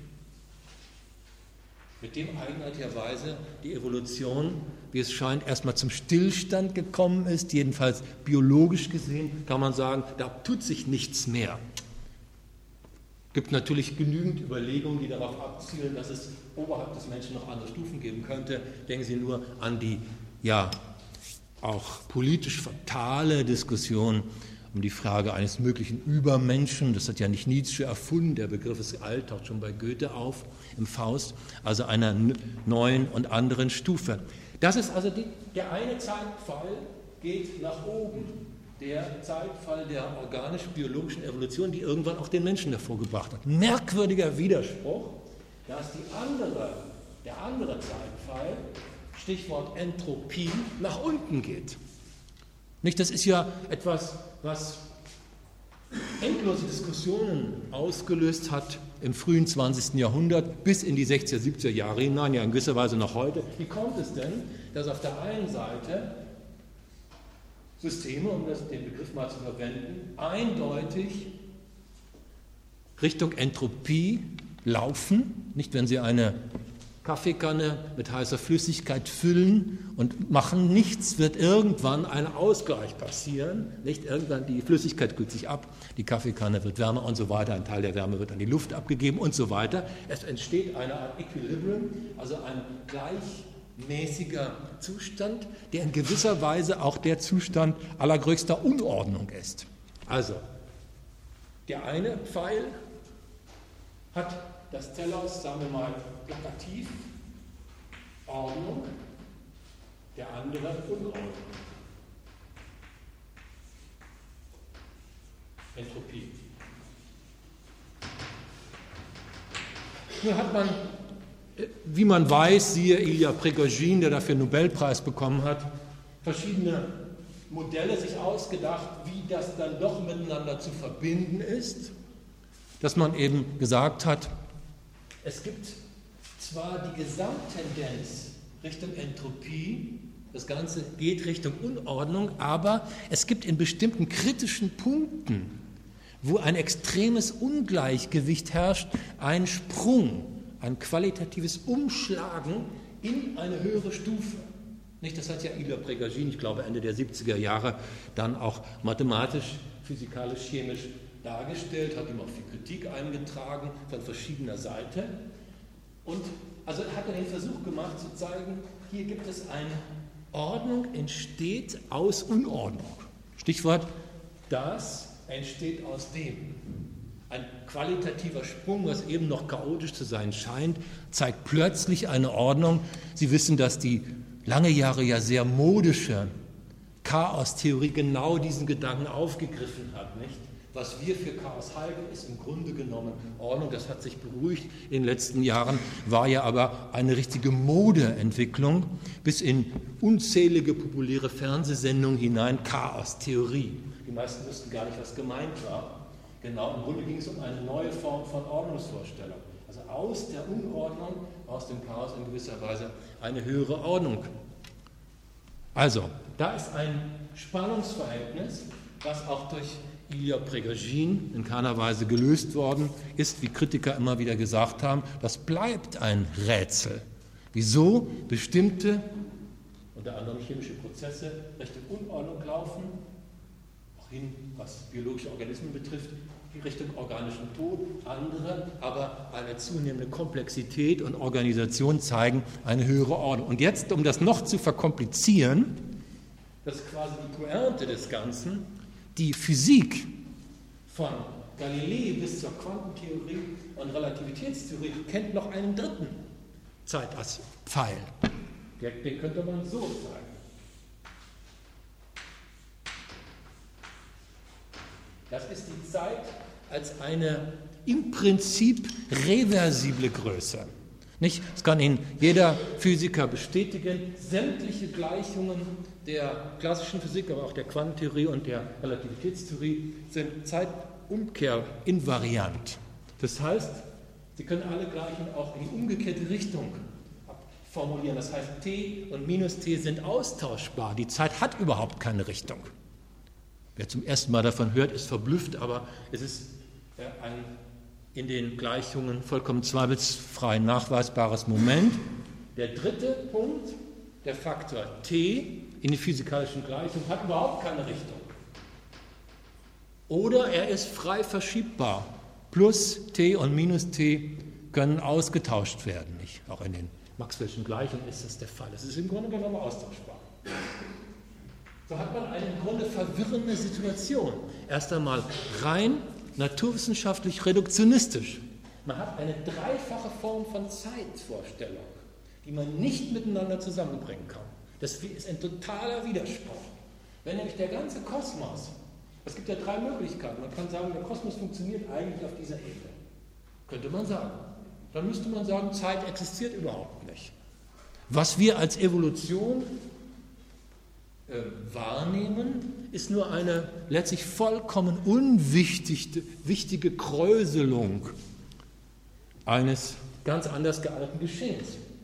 Mit dem eigenartigerweise die Evolution, wie es scheint, erstmal zum Stillstand gekommen ist, jedenfalls biologisch gesehen, kann man sagen, da tut sich nichts mehr. Es gibt natürlich genügend Überlegungen, die darauf abzielen, dass es oberhalb des Menschen noch andere Stufen geben könnte. Denken Sie nur an die, ja, auch politisch fatale Diskussion um die Frage eines möglichen Übermenschen. Das hat ja nicht Nietzsche erfunden, der Begriff ist alt, taucht schon bei Goethe auf, im Faust, also einer neuen und anderen Stufe. Das ist also die, der eine Zeitpfeil geht nach oben, der Zeitpfeil der organisch-biologischen Evolution, die irgendwann auch den Menschen hervorgebracht hat. Merkwürdiger Widerspruch, dass die andere, der andere Zeitpfeil, Stichwort Entropie, nach unten geht. Nicht, das ist ja etwas, was endlose Diskussionen ausgelöst hat im frühen zwanzigsten Jahrhundert bis in die sechziger, siebziger Jahre hinein, ja in gewisser Weise noch heute. Wie kommt es denn, dass auf der einen Seite Systeme, um das, den Begriff mal zu verwenden, eindeutig Richtung Entropie laufen, nicht wenn sie eine Kaffeekanne mit heißer Flüssigkeit füllen und machen nichts, wird irgendwann ein Ausgleich passieren. Nicht irgendwann, die Flüssigkeit kühlt sich ab, die Kaffeekanne wird wärmer und so weiter, ein Teil der Wärme wird an die Luft abgegeben und so weiter. Es entsteht eine Art Equilibrium, also ein gleichmäßiger Zustand, der in gewisser Weise auch der Zustand allergrößter Unordnung ist. Also, der eine Pfeil hat das Telos, sagen wir mal, plakativ Ordnung, der andere Unordnung. Entropie. Nun hat man, wie man weiß, siehe Ilya Prigozhin, der dafür einen Nobelpreis bekommen hat, verschiedene Modelle sich ausgedacht, wie das dann doch miteinander zu verbinden ist, dass man eben gesagt hat, es gibt zwar die Gesamttendenz Richtung Entropie, das Ganze geht Richtung Unordnung, aber es gibt in bestimmten kritischen Punkten, wo ein extremes Ungleichgewicht herrscht, einen Sprung, ein qualitatives Umschlagen in eine höhere Stufe. Nicht, das hat ja Ilya Prigozhin, ich glaube Ende der siebziger Jahre, dann auch mathematisch, physikalisch, chemisch dargestellt, hat ihm auch viel Kritik eingetragen von verschiedener Seite. Und also hat er den Versuch gemacht zu zeigen, hier gibt es eine Ordnung, entsteht aus Unordnung. Stichwort, das entsteht aus dem. Ein qualitativer Sprung, was eben noch chaotisch zu sein scheint, zeigt plötzlich eine Ordnung. Sie wissen, dass die lange Jahre ja sehr modische Chaostheorie genau diesen Gedanken aufgegriffen hat, nicht? Was wir für Chaos halten, ist im Grunde genommen Ordnung. Das hat sich beruhigt in den letzten Jahren, war ja aber eine richtige Modeentwicklung bis in unzählige populäre Fernsehsendungen hinein, Chaostheorie. Die meisten wussten gar nicht, was gemeint war. Genau, im Grunde ging es um eine neue Form von Ordnungsvorstellung. Also aus der Unordnung, aus dem Chaos in gewisser Weise eine höhere Ordnung. Also, da ist ein Spannungsverhältnis, was auch durch Ilya Prigozhin in keiner Weise gelöst worden ist, wie Kritiker immer wieder gesagt haben. Das bleibt ein Rätsel. Wieso bestimmte, unter anderem chemische Prozesse, Richtung Unordnung laufen, auch hin, was biologische Organismen betrifft, Richtung organischen Tod, andere aber eine zunehmende Komplexität und Organisation zeigen eine höhere Ordnung. Und jetzt, um das noch zu verkomplizieren, das ist quasi die Pointe des Ganzen, die Physik von Galilei bis zur Quantentheorie und Relativitätstheorie kennt noch einen dritten Zeitpfeil. Den könnte man so sagen. Das ist die Zeit als eine im Prinzip reversible Größe. Nicht? Das kann Ihnen jeder Physiker bestätigen. Sämtliche Gleichungen der klassischen Physik, aber auch der Quantentheorie und der Relativitätstheorie sind zeitumkehrinvariant. Das heißt, Sie können alle Gleichungen auch in die umgekehrte Richtung formulieren. Das heißt, t und minus t sind austauschbar. Die Zeit hat überhaupt keine Richtung. Wer zum ersten Mal davon hört, ist verblüfft, aber es ist ein in den Gleichungen vollkommen zweifelsfrei nachweisbares Moment. Der dritte Punkt, der Faktor t in den physikalischen Gleichungen, hat überhaupt keine Richtung. Oder er ist frei verschiebbar. Plus t und minus t können ausgetauscht werden. Nicht? Auch in den Maxwell'schen Gleichungen ist das der Fall. Es ist im Grunde genommen austauschbar. So hat man eine im Grunde verwirrende Situation. Erst einmal rein naturwissenschaftlich reduktionistisch. Man hat eine dreifache Form von Zeitvorstellung, die man nicht miteinander zusammenbringen kann. Das ist ein totaler Widerspruch. Wenn nämlich der ganze Kosmos, es gibt ja drei Möglichkeiten, man kann sagen, der Kosmos funktioniert eigentlich auf dieser Ebene. Könnte man sagen. Dann müsste man sagen, Zeit existiert überhaupt nicht. Was wir als Evolution äh, wahrnehmen, ist nur eine letztlich vollkommen unwichtige wichtige Kräuselung eines ganz anders gearteten Geschehens.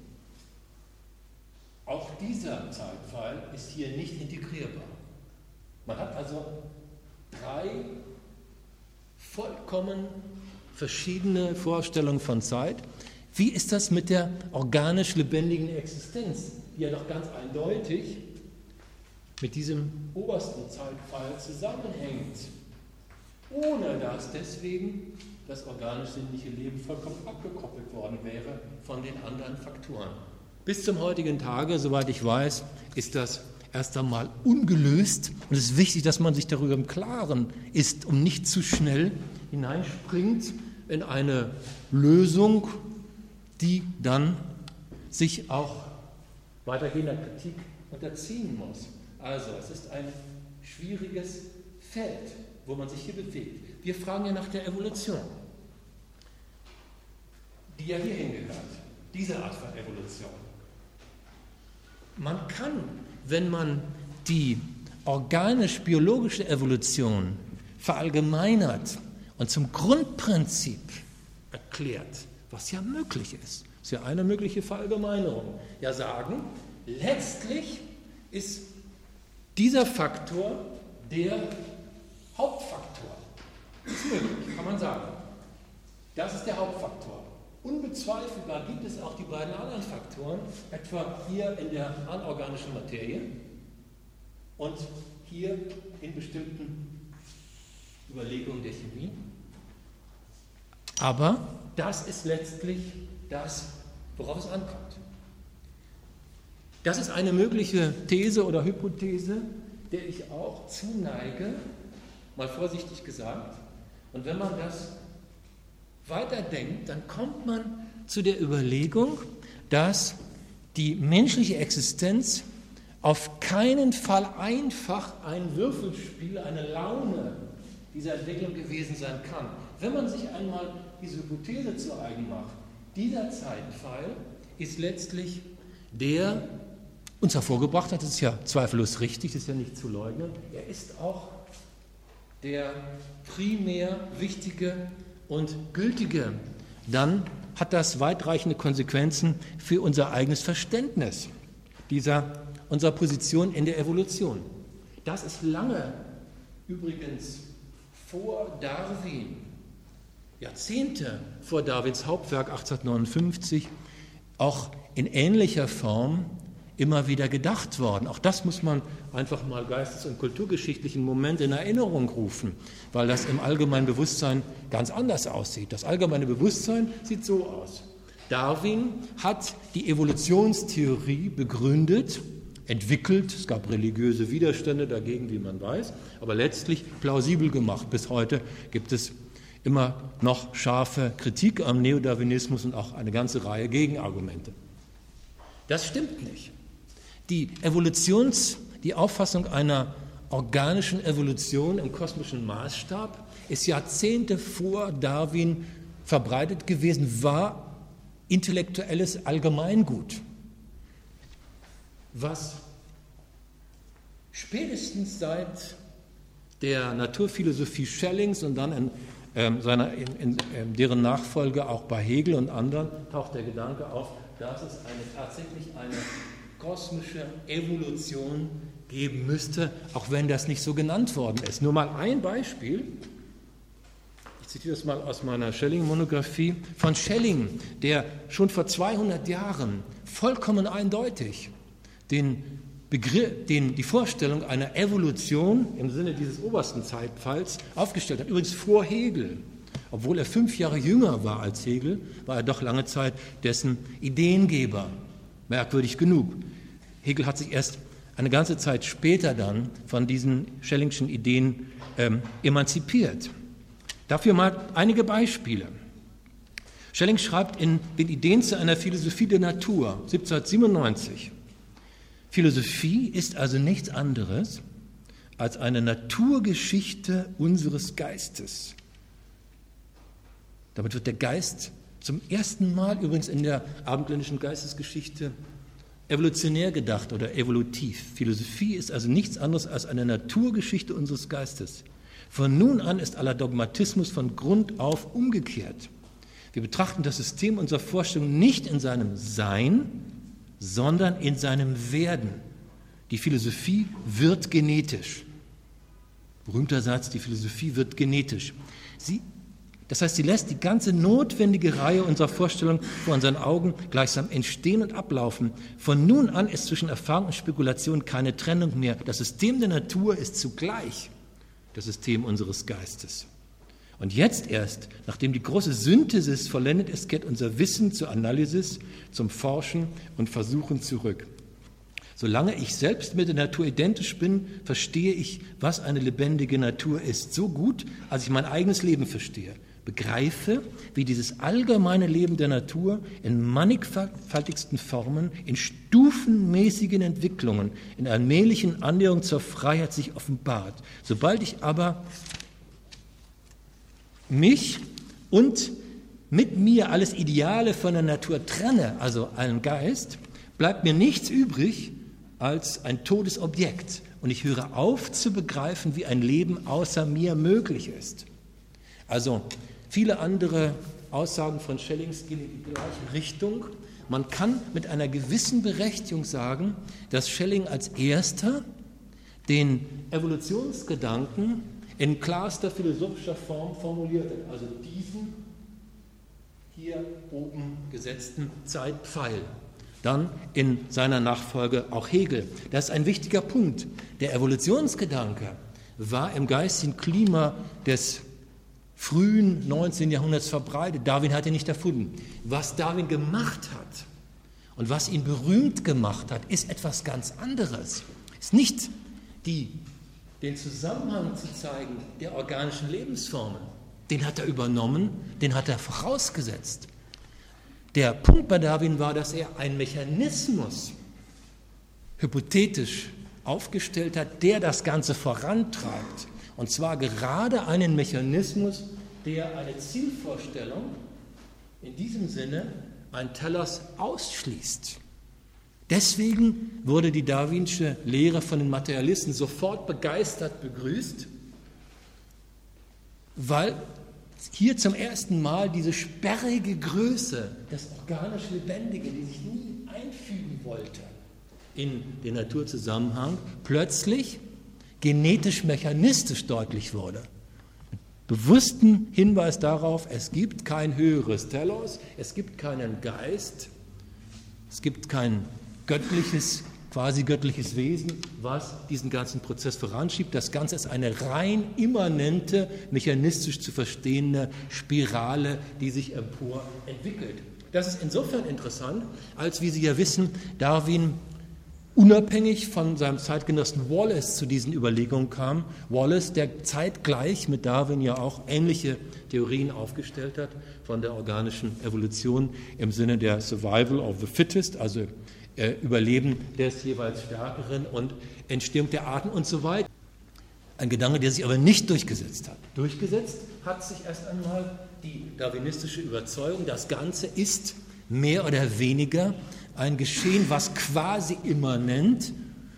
Auch dieser Zeitpfeil ist hier nicht integrierbar. Man hat also drei vollkommen verschiedene Vorstellungen von Zeit. Wie ist das mit der organisch lebendigen Existenz, die ja doch ganz eindeutig mit diesem obersten Zeitpfeil zusammenhängt, ohne dass deswegen das organisch-sinnliche Leben vollkommen abgekoppelt worden wäre von den anderen Faktoren. Bis zum heutigen Tage, soweit ich weiß, ist das erst einmal ungelöst und es ist wichtig, dass man sich darüber im Klaren ist, um nicht zu schnell hineinspringt, in eine Lösung, die dann sich auch weitergehender Kritik unterziehen muss. Also es ist ein schwieriges Feld, wo man sich hier bewegt. Wir fragen ja nach der Evolution, die ja hierhin gehört, diese Art von Evolution. Man kann, wenn man die organisch-biologische Evolution verallgemeinert und zum Grundprinzip erklärt, was ja möglich ist, ist ja eine mögliche Verallgemeinerung, ja sagen, letztlich ist dieser Faktor der Hauptfaktor. Ist möglich, kann man sagen. Das ist der Hauptfaktor. Unbezweifelbar gibt es auch die beiden anderen Faktoren, etwa hier in der anorganischen Materie und hier in bestimmten Überlegungen der Chemie. Aber das ist letztlich das, worauf es ankommt. Das ist eine mögliche These oder Hypothese, der ich auch zuneige, mal vorsichtig gesagt. Und wenn man das weiterdenkt, dann kommt man zu der Überlegung, dass die menschliche Existenz auf keinen Fall einfach ein Würfelspiel, eine Laune dieser Entwicklung gewesen sein kann. Wenn man sich einmal diese Hypothese zu eigen macht, dieser Zeitpfeil ist letztlich der uns hervorgebracht hat, das ist ja zweifellos richtig, das ist ja nicht zu leugnen, er ist auch der primär wichtige und gültige. Dann hat das weitreichende Konsequenzen für unser eigenes Verständnis dieser, unserer Position in der Evolution. Das ist lange, übrigens vor Darwin, Jahrzehnte vor Darwins Hauptwerk achtzehnhundertneunundfünfzig, auch in ähnlicher Form immer wieder gedacht worden. Auch das muss man einfach mal geistes- und kulturgeschichtlichen Moment in Erinnerung rufen, weil das im allgemeinen Bewusstsein ganz anders aussieht. Das allgemeine Bewusstsein sieht so aus. Darwin hat die Evolutionstheorie begründet, entwickelt, es gab religiöse Widerstände dagegen, wie man weiß, aber letztlich plausibel gemacht. Bis heute gibt es immer noch scharfe Kritik am Neodarwinismus und auch eine ganze Reihe Gegenargumente. Das stimmt nicht. Die Evolutions, die Auffassung einer organischen Evolution im kosmischen Maßstab ist Jahrzehnte vor Darwin verbreitet gewesen, war intellektuelles Allgemeingut. Was spätestens seit der Naturphilosophie Schellings und dann in, ähm, seiner, in, in, in deren Nachfolge auch bei Hegel und anderen taucht der Gedanke auf, dass es eine, tatsächlich eine kosmische Evolution geben müsste, auch wenn das nicht so genannt worden ist. Nur mal ein Beispiel, ich zitiere das mal aus meiner Schelling-Monographie, von Schelling, der schon vor zweihundert Jahren vollkommen eindeutig den Begriff, den, die Vorstellung einer Evolution im Sinne dieses obersten Zeitpfeils aufgestellt hat. Übrigens vor Hegel. Obwohl er fünf Jahre jünger war als Hegel, war er doch lange Zeit dessen Ideengeber. Merkwürdig genug. Hegel hat sich erst eine ganze Zeit später dann von diesen Schellingschen Ideen ähm, emanzipiert. Dafür mal einige Beispiele. Schelling schreibt in den Ideen zu einer Philosophie der Natur, siebzehnhundertsiebenundneunzig. Philosophie ist also nichts anderes als eine Naturgeschichte unseres Geistes. Damit wird der Geist zum ersten Mal übrigens in der abendländischen Geistesgeschichte evolutionär gedacht oder evolutiv. Philosophie ist also nichts anderes als eine Naturgeschichte unseres Geistes. Von nun an ist aller Dogmatismus von Grund auf umgekehrt. Wir betrachten das System unserer Vorstellung nicht in seinem Sein, sondern in seinem Werden. Die Philosophie wird genetisch. Berühmter Satz, die Philosophie wird genetisch. Sie Das heißt, sie lässt die ganze notwendige Reihe unserer Vorstellungen vor unseren Augen gleichsam entstehen und ablaufen. Von nun an ist zwischen Erfahrung und Spekulation keine Trennung mehr. Das System der Natur ist zugleich das System unseres Geistes. Und jetzt erst, nachdem die große Synthesis vollendet ist, kehrt unser Wissen zur Analysis, zum Forschen und Versuchen zurück. Solange ich selbst mit der Natur identisch bin, verstehe ich, was eine lebendige Natur ist, so gut, als ich mein eigenes Leben verstehe. begreife, wie dieses allgemeine Leben der Natur in mannigfaltigsten Formen, in stufenmäßigen Entwicklungen, in allmählichen Annäherung zur Freiheit sich offenbart. Sobald ich aber mich und mit mir alles Ideale von der Natur trenne, also einen Geist, bleibt mir nichts übrig als ein totes Objekt. Und ich höre auf zu begreifen, wie ein Leben außer mir möglich ist. Also viele andere Aussagen von Schelling gehen in die gleiche Richtung. Man kann mit einer gewissen Berechtigung sagen, dass Schelling als erster den Evolutionsgedanken in klarster philosophischer Form formuliert hat. Also diesen hier oben gesetzten Zeitpfeil. Dann in seiner Nachfolge auch Hegel. Das ist ein wichtiger Punkt. Der Evolutionsgedanke war im geistigen Klima des frühen neunzehnten Jahrhunderts verbreitet. Darwin hat ihn nicht erfunden. Was Darwin gemacht hat und was ihn berühmt gemacht hat, ist etwas ganz anderes. Es ist nicht die, den Zusammenhang zu zeigen der organischen Lebensformen. Den hat er übernommen, den hat er vorausgesetzt. Der Punkt bei Darwin war, dass er einen Mechanismus hypothetisch aufgestellt hat, der das Ganze vorantreibt. Und zwar gerade einen Mechanismus, der eine Zielvorstellung, in diesem Sinne ein Telos, ausschließt. Deswegen wurde die darwinsche Lehre von den Materialisten sofort begeistert begrüßt, weil hier zum ersten Mal diese sperrige Größe, das organisch Lebendige, die sich nie einfügen wollte in den Naturzusammenhang, plötzlich genetisch-mechanistisch deutlich wurde. Mit bewusstem Hinweis darauf, es gibt kein höheres Telos, es gibt keinen Geist, es gibt kein göttliches, quasi göttliches Wesen, was diesen ganzen Prozess voranschiebt. Das Ganze ist eine rein immanente, mechanistisch zu verstehende Spirale, die sich empor entwickelt. Das ist insofern interessant, als, wie Sie ja wissen, Darwin unabhängig von seinem Zeitgenossen Wallace zu diesen Überlegungen kam. Wallace, der zeitgleich mit Darwin ja auch ähnliche Theorien aufgestellt hat von der organischen Evolution im Sinne der Survival of the Fittest, also äh, Überleben des jeweils Stärkeren und Entstehung der Arten und so weiter. Ein Gedanke, der sich aber nicht durchgesetzt hat. Durchgesetzt hat sich erst einmal die darwinistische Überzeugung, das Ganze ist mehr oder weniger ein Geschehen, was quasi immanent,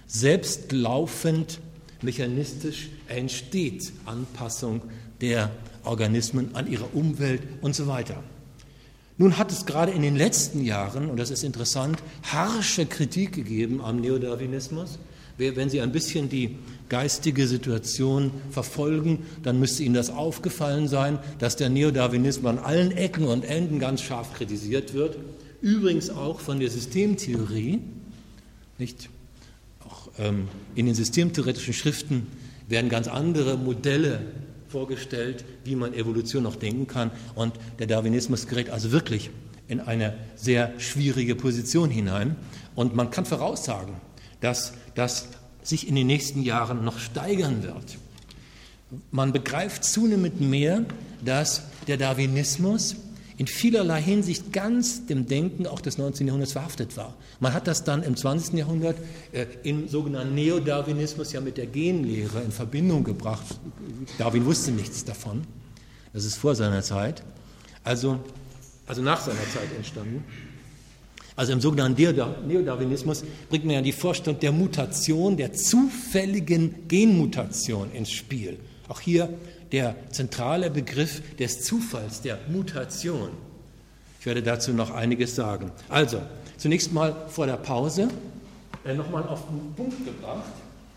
selbstlaufend, mechanistisch entsteht. Anpassung der Organismen an ihre Umwelt und so weiter. Nun hat es gerade in den letzten Jahren, und das ist interessant, harsche Kritik gegeben am Neodarwinismus. Wenn Sie ein bisschen die geistige Situation verfolgen, dann müsste Ihnen das aufgefallen sein, dass der Neodarwinismus an allen Ecken und Enden ganz scharf kritisiert wird. Übrigens auch von der Systemtheorie, nicht? Auch ähm, in den systemtheoretischen Schriften werden ganz andere Modelle vorgestellt, wie man Evolution noch denken kann. Und der Darwinismus gerät also wirklich in eine sehr schwierige Position hinein. Und man kann voraussagen, dass das sich in den nächsten Jahren noch steigern wird. Man begreift zunehmend mehr, dass der Darwinismus in vielerlei Hinsicht ganz dem Denken auch des neunzehnten Jahrhunderts verhaftet war. Man hat das dann im zwanzigsten Jahrhundert äh, im sogenannten Neodarwinismus ja mit der Genlehre in Verbindung gebracht. Darwin wusste nichts davon. Das ist vor seiner Zeit, also, also nach seiner Zeit entstanden. Also im sogenannten Neodarwinismus bringt man ja die Vorstellung der Mutation, der zufälligen Genmutation ins Spiel. Auch hier der zentrale Begriff des Zufalls, der Mutation. Ich werde dazu noch einiges sagen. Also, zunächst mal vor der Pause äh, nochmal auf den Punkt gebracht.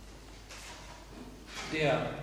Der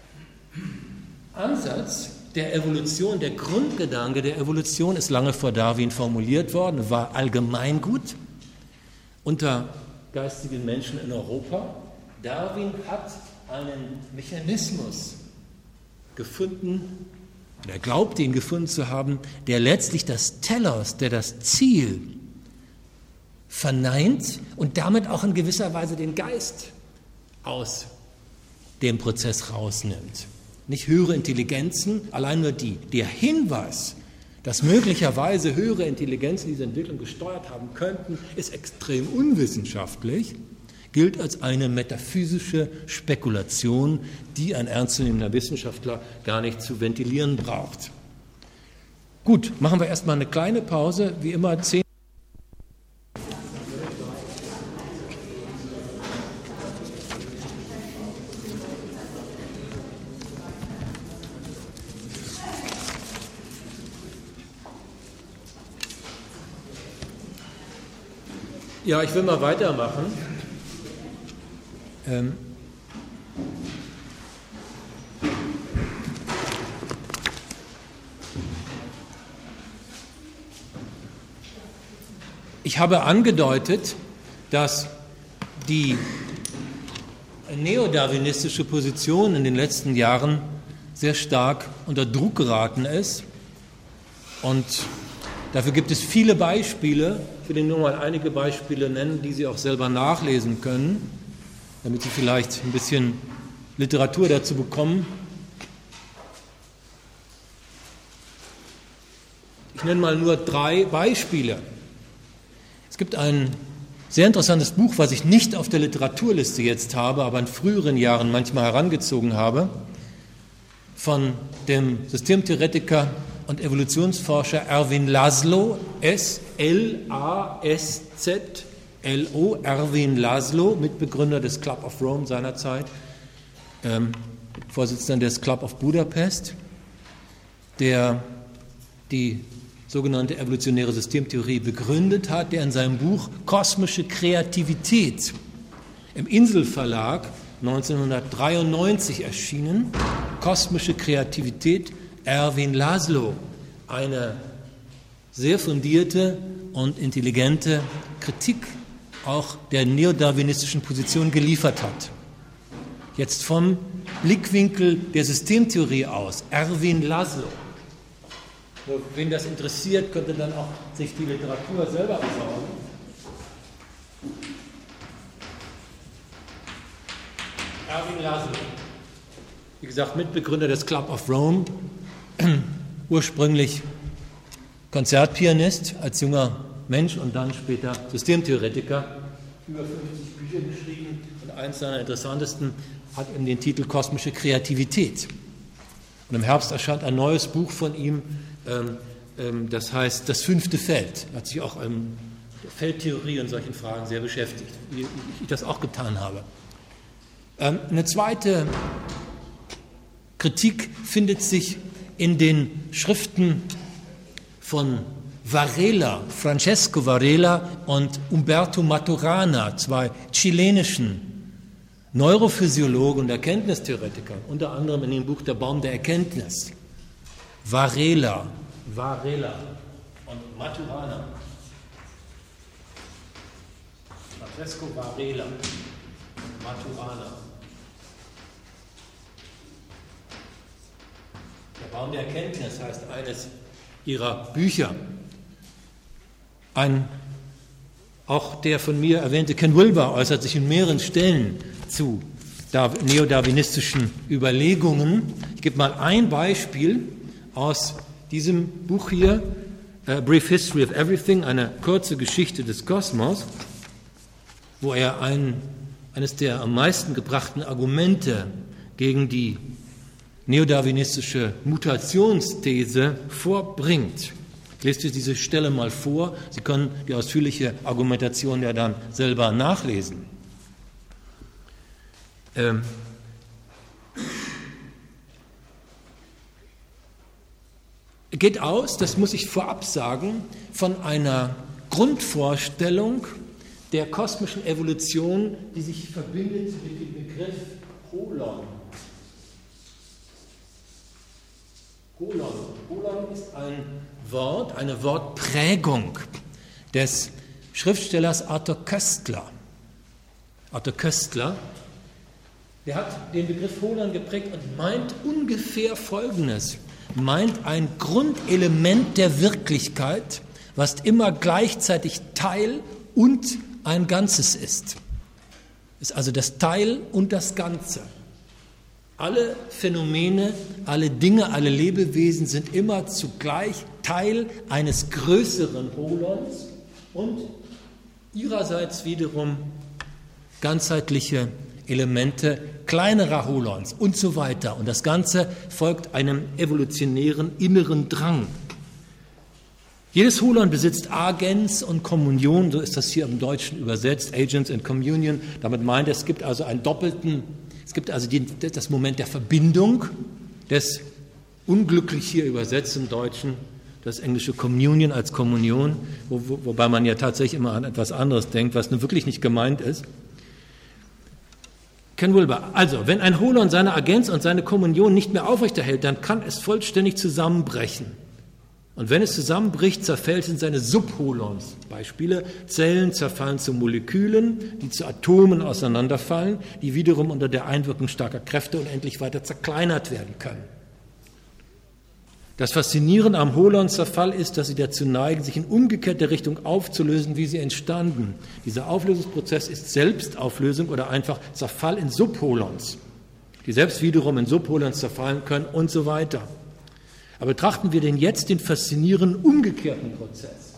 Ansatz der Evolution, der Grundgedanke der Evolution ist lange vor Darwin formuliert worden, war allgemeingut unter geistigen Menschen in Europa. Darwin hat einen Mechanismus gefunden, er glaubte ihn gefunden zu haben, der letztlich das Telos, der das Ziel verneint und damit auch in gewisser Weise den Geist aus dem Prozess rausnimmt. nicht höhere Intelligenzen, allein nur die, der Hinweis, dass möglicherweise höhere Intelligenzen diese Entwicklung gesteuert haben könnten, ist extrem unwissenschaftlich, gilt als eine metaphysische Spekulation, die ein ernstzunehmender Wissenschaftler gar nicht zu ventilieren braucht. Gut, machen wir erstmal eine kleine Pause, wie immer zehn. Ja, ich will mal weitermachen. Ähm ich habe angedeutet, dass die neodarwinistische Position in den letzten Jahren sehr stark unter Druck geraten ist. Und dafür gibt es viele Beispiele. Ich will Ihnen nur mal einige Beispiele nennen, die Sie auch selber nachlesen können, damit Sie vielleicht ein bisschen Literatur dazu bekommen. Ich nenne mal nur drei Beispiele. Es gibt ein sehr interessantes Buch, was ich nicht auf der Literaturliste jetzt habe, aber in früheren Jahren manchmal herangezogen habe, von dem Systemtheoretiker und Evolutionsforscher Erwin Laszlo, S L A S Z L O, Erwin Laszlo, Mitbegründer des Club of Rome seinerzeit, ähm, Vorsitzender des Club of Budapest, der die sogenannte evolutionäre Systemtheorie begründet hat, der in seinem Buch Kosmische Kreativität im Inselverlag neunzehnhundertdreiundneunzig erschienen, Kosmische Kreativität, Erwin Laszlo, eine sehr fundierte und intelligente Kritik auch der neodarwinistischen Position geliefert hat. Jetzt vom Blickwinkel der Systemtheorie aus, Erwin Laszlo. Wen das interessiert, könnte dann auch sich die Literatur selber besorgen. Erwin Laszlo, wie gesagt, Mitbegründer des Club of Rome, ursprünglich Konzertpianist als junger Mensch und dann später Systemtheoretiker, über fünfzig Bücher geschrieben und eins seiner interessantesten hat eben den Titel Kosmische Kreativität. Und im Herbst erscheint ein neues Buch von ihm, ähm, ähm, das heißt Das fünfte Feld. Er hat sich auch ähm, der Feldtheorie und solchen Fragen sehr beschäftigt, wie ich das auch getan habe. Ähm, eine zweite Kritik findet sich in den Schriften von Varela, Francesco Varela und Umberto Maturana, zwei chilenischen Neurophysiologen und Erkenntnistheoretikern, unter anderem in dem Buch Der Baum der Erkenntnis. Varela, Varela und Maturana. Francesco Varela und Maturana. Der Baum der Erkenntnis heißt eines ihrer Bücher. Ein, auch der von mir erwähnte Ken Wilber äußert sich in mehreren Stellen zu neodarwinistischen Überlegungen. Ich gebe mal ein Beispiel aus diesem Buch hier, A Brief History of Everything, eine kurze Geschichte des Kosmos, wo er ein, eines der am meisten gebrachten Argumente gegen die neodarwinistische Mutationsthese vorbringt. Ich lese diese Stelle mal vor. Sie können die ausführliche Argumentation ja dann selber nachlesen. Ähm geht aus, das muss ich vorab sagen, von einer Grundvorstellung der kosmischen Evolution, die sich verbindet mit dem Begriff Holon. Holon. Holon ist ein Wort, eine Wortprägung des Schriftstellers Arthur Koestler. Arthur Koestler, der hat den Begriff Holon geprägt und meint ungefähr Folgendes. Meint ein Grundelement der Wirklichkeit, was immer gleichzeitig Teil und ein Ganzes ist. Ist also das Teil und das Ganze. Alle Phänomene, alle Dinge, alle Lebewesen sind immer zugleich Teil eines größeren Holons und ihrerseits wiederum ganzheitliche Elemente kleinerer Holons und so weiter. Und das Ganze folgt einem evolutionären inneren Drang. Jedes Holon besitzt Agens und Kommunion, so ist das hier im Deutschen übersetzt, Agents and Communion. Damit meint es, es gibt also einen doppelten, es gibt also die, das Moment der Verbindung, des unglücklich hier übersetzt im Deutschen, das englische Communion als Kommunion, wo, wo, wobei man ja tatsächlich immer an etwas anderes denkt, was nun wirklich nicht gemeint ist. Ken Wilber, also, wenn ein Holon seine Agens und seine Kommunion nicht mehr aufrechterhält, dann kann es vollständig zusammenbrechen. Und wenn es zusammenbricht, zerfällt es in seine Subholons. Beispiele: Zellen zerfallen zu Molekülen, die zu Atomen auseinanderfallen, die wiederum unter der Einwirkung starker Kräfte unendlich weiter zerkleinert werden können. Das Faszinierende am Holonzerfall ist, dass sie dazu neigen, sich in umgekehrter Richtung aufzulösen, wie sie entstanden. Dieser Auflösungsprozess ist Selbstauflösung oder einfach Zerfall in Subholons, die selbst wiederum in Subholons zerfallen können und so weiter. Aber betrachten wir denn jetzt den faszinierenden umgekehrten Prozess.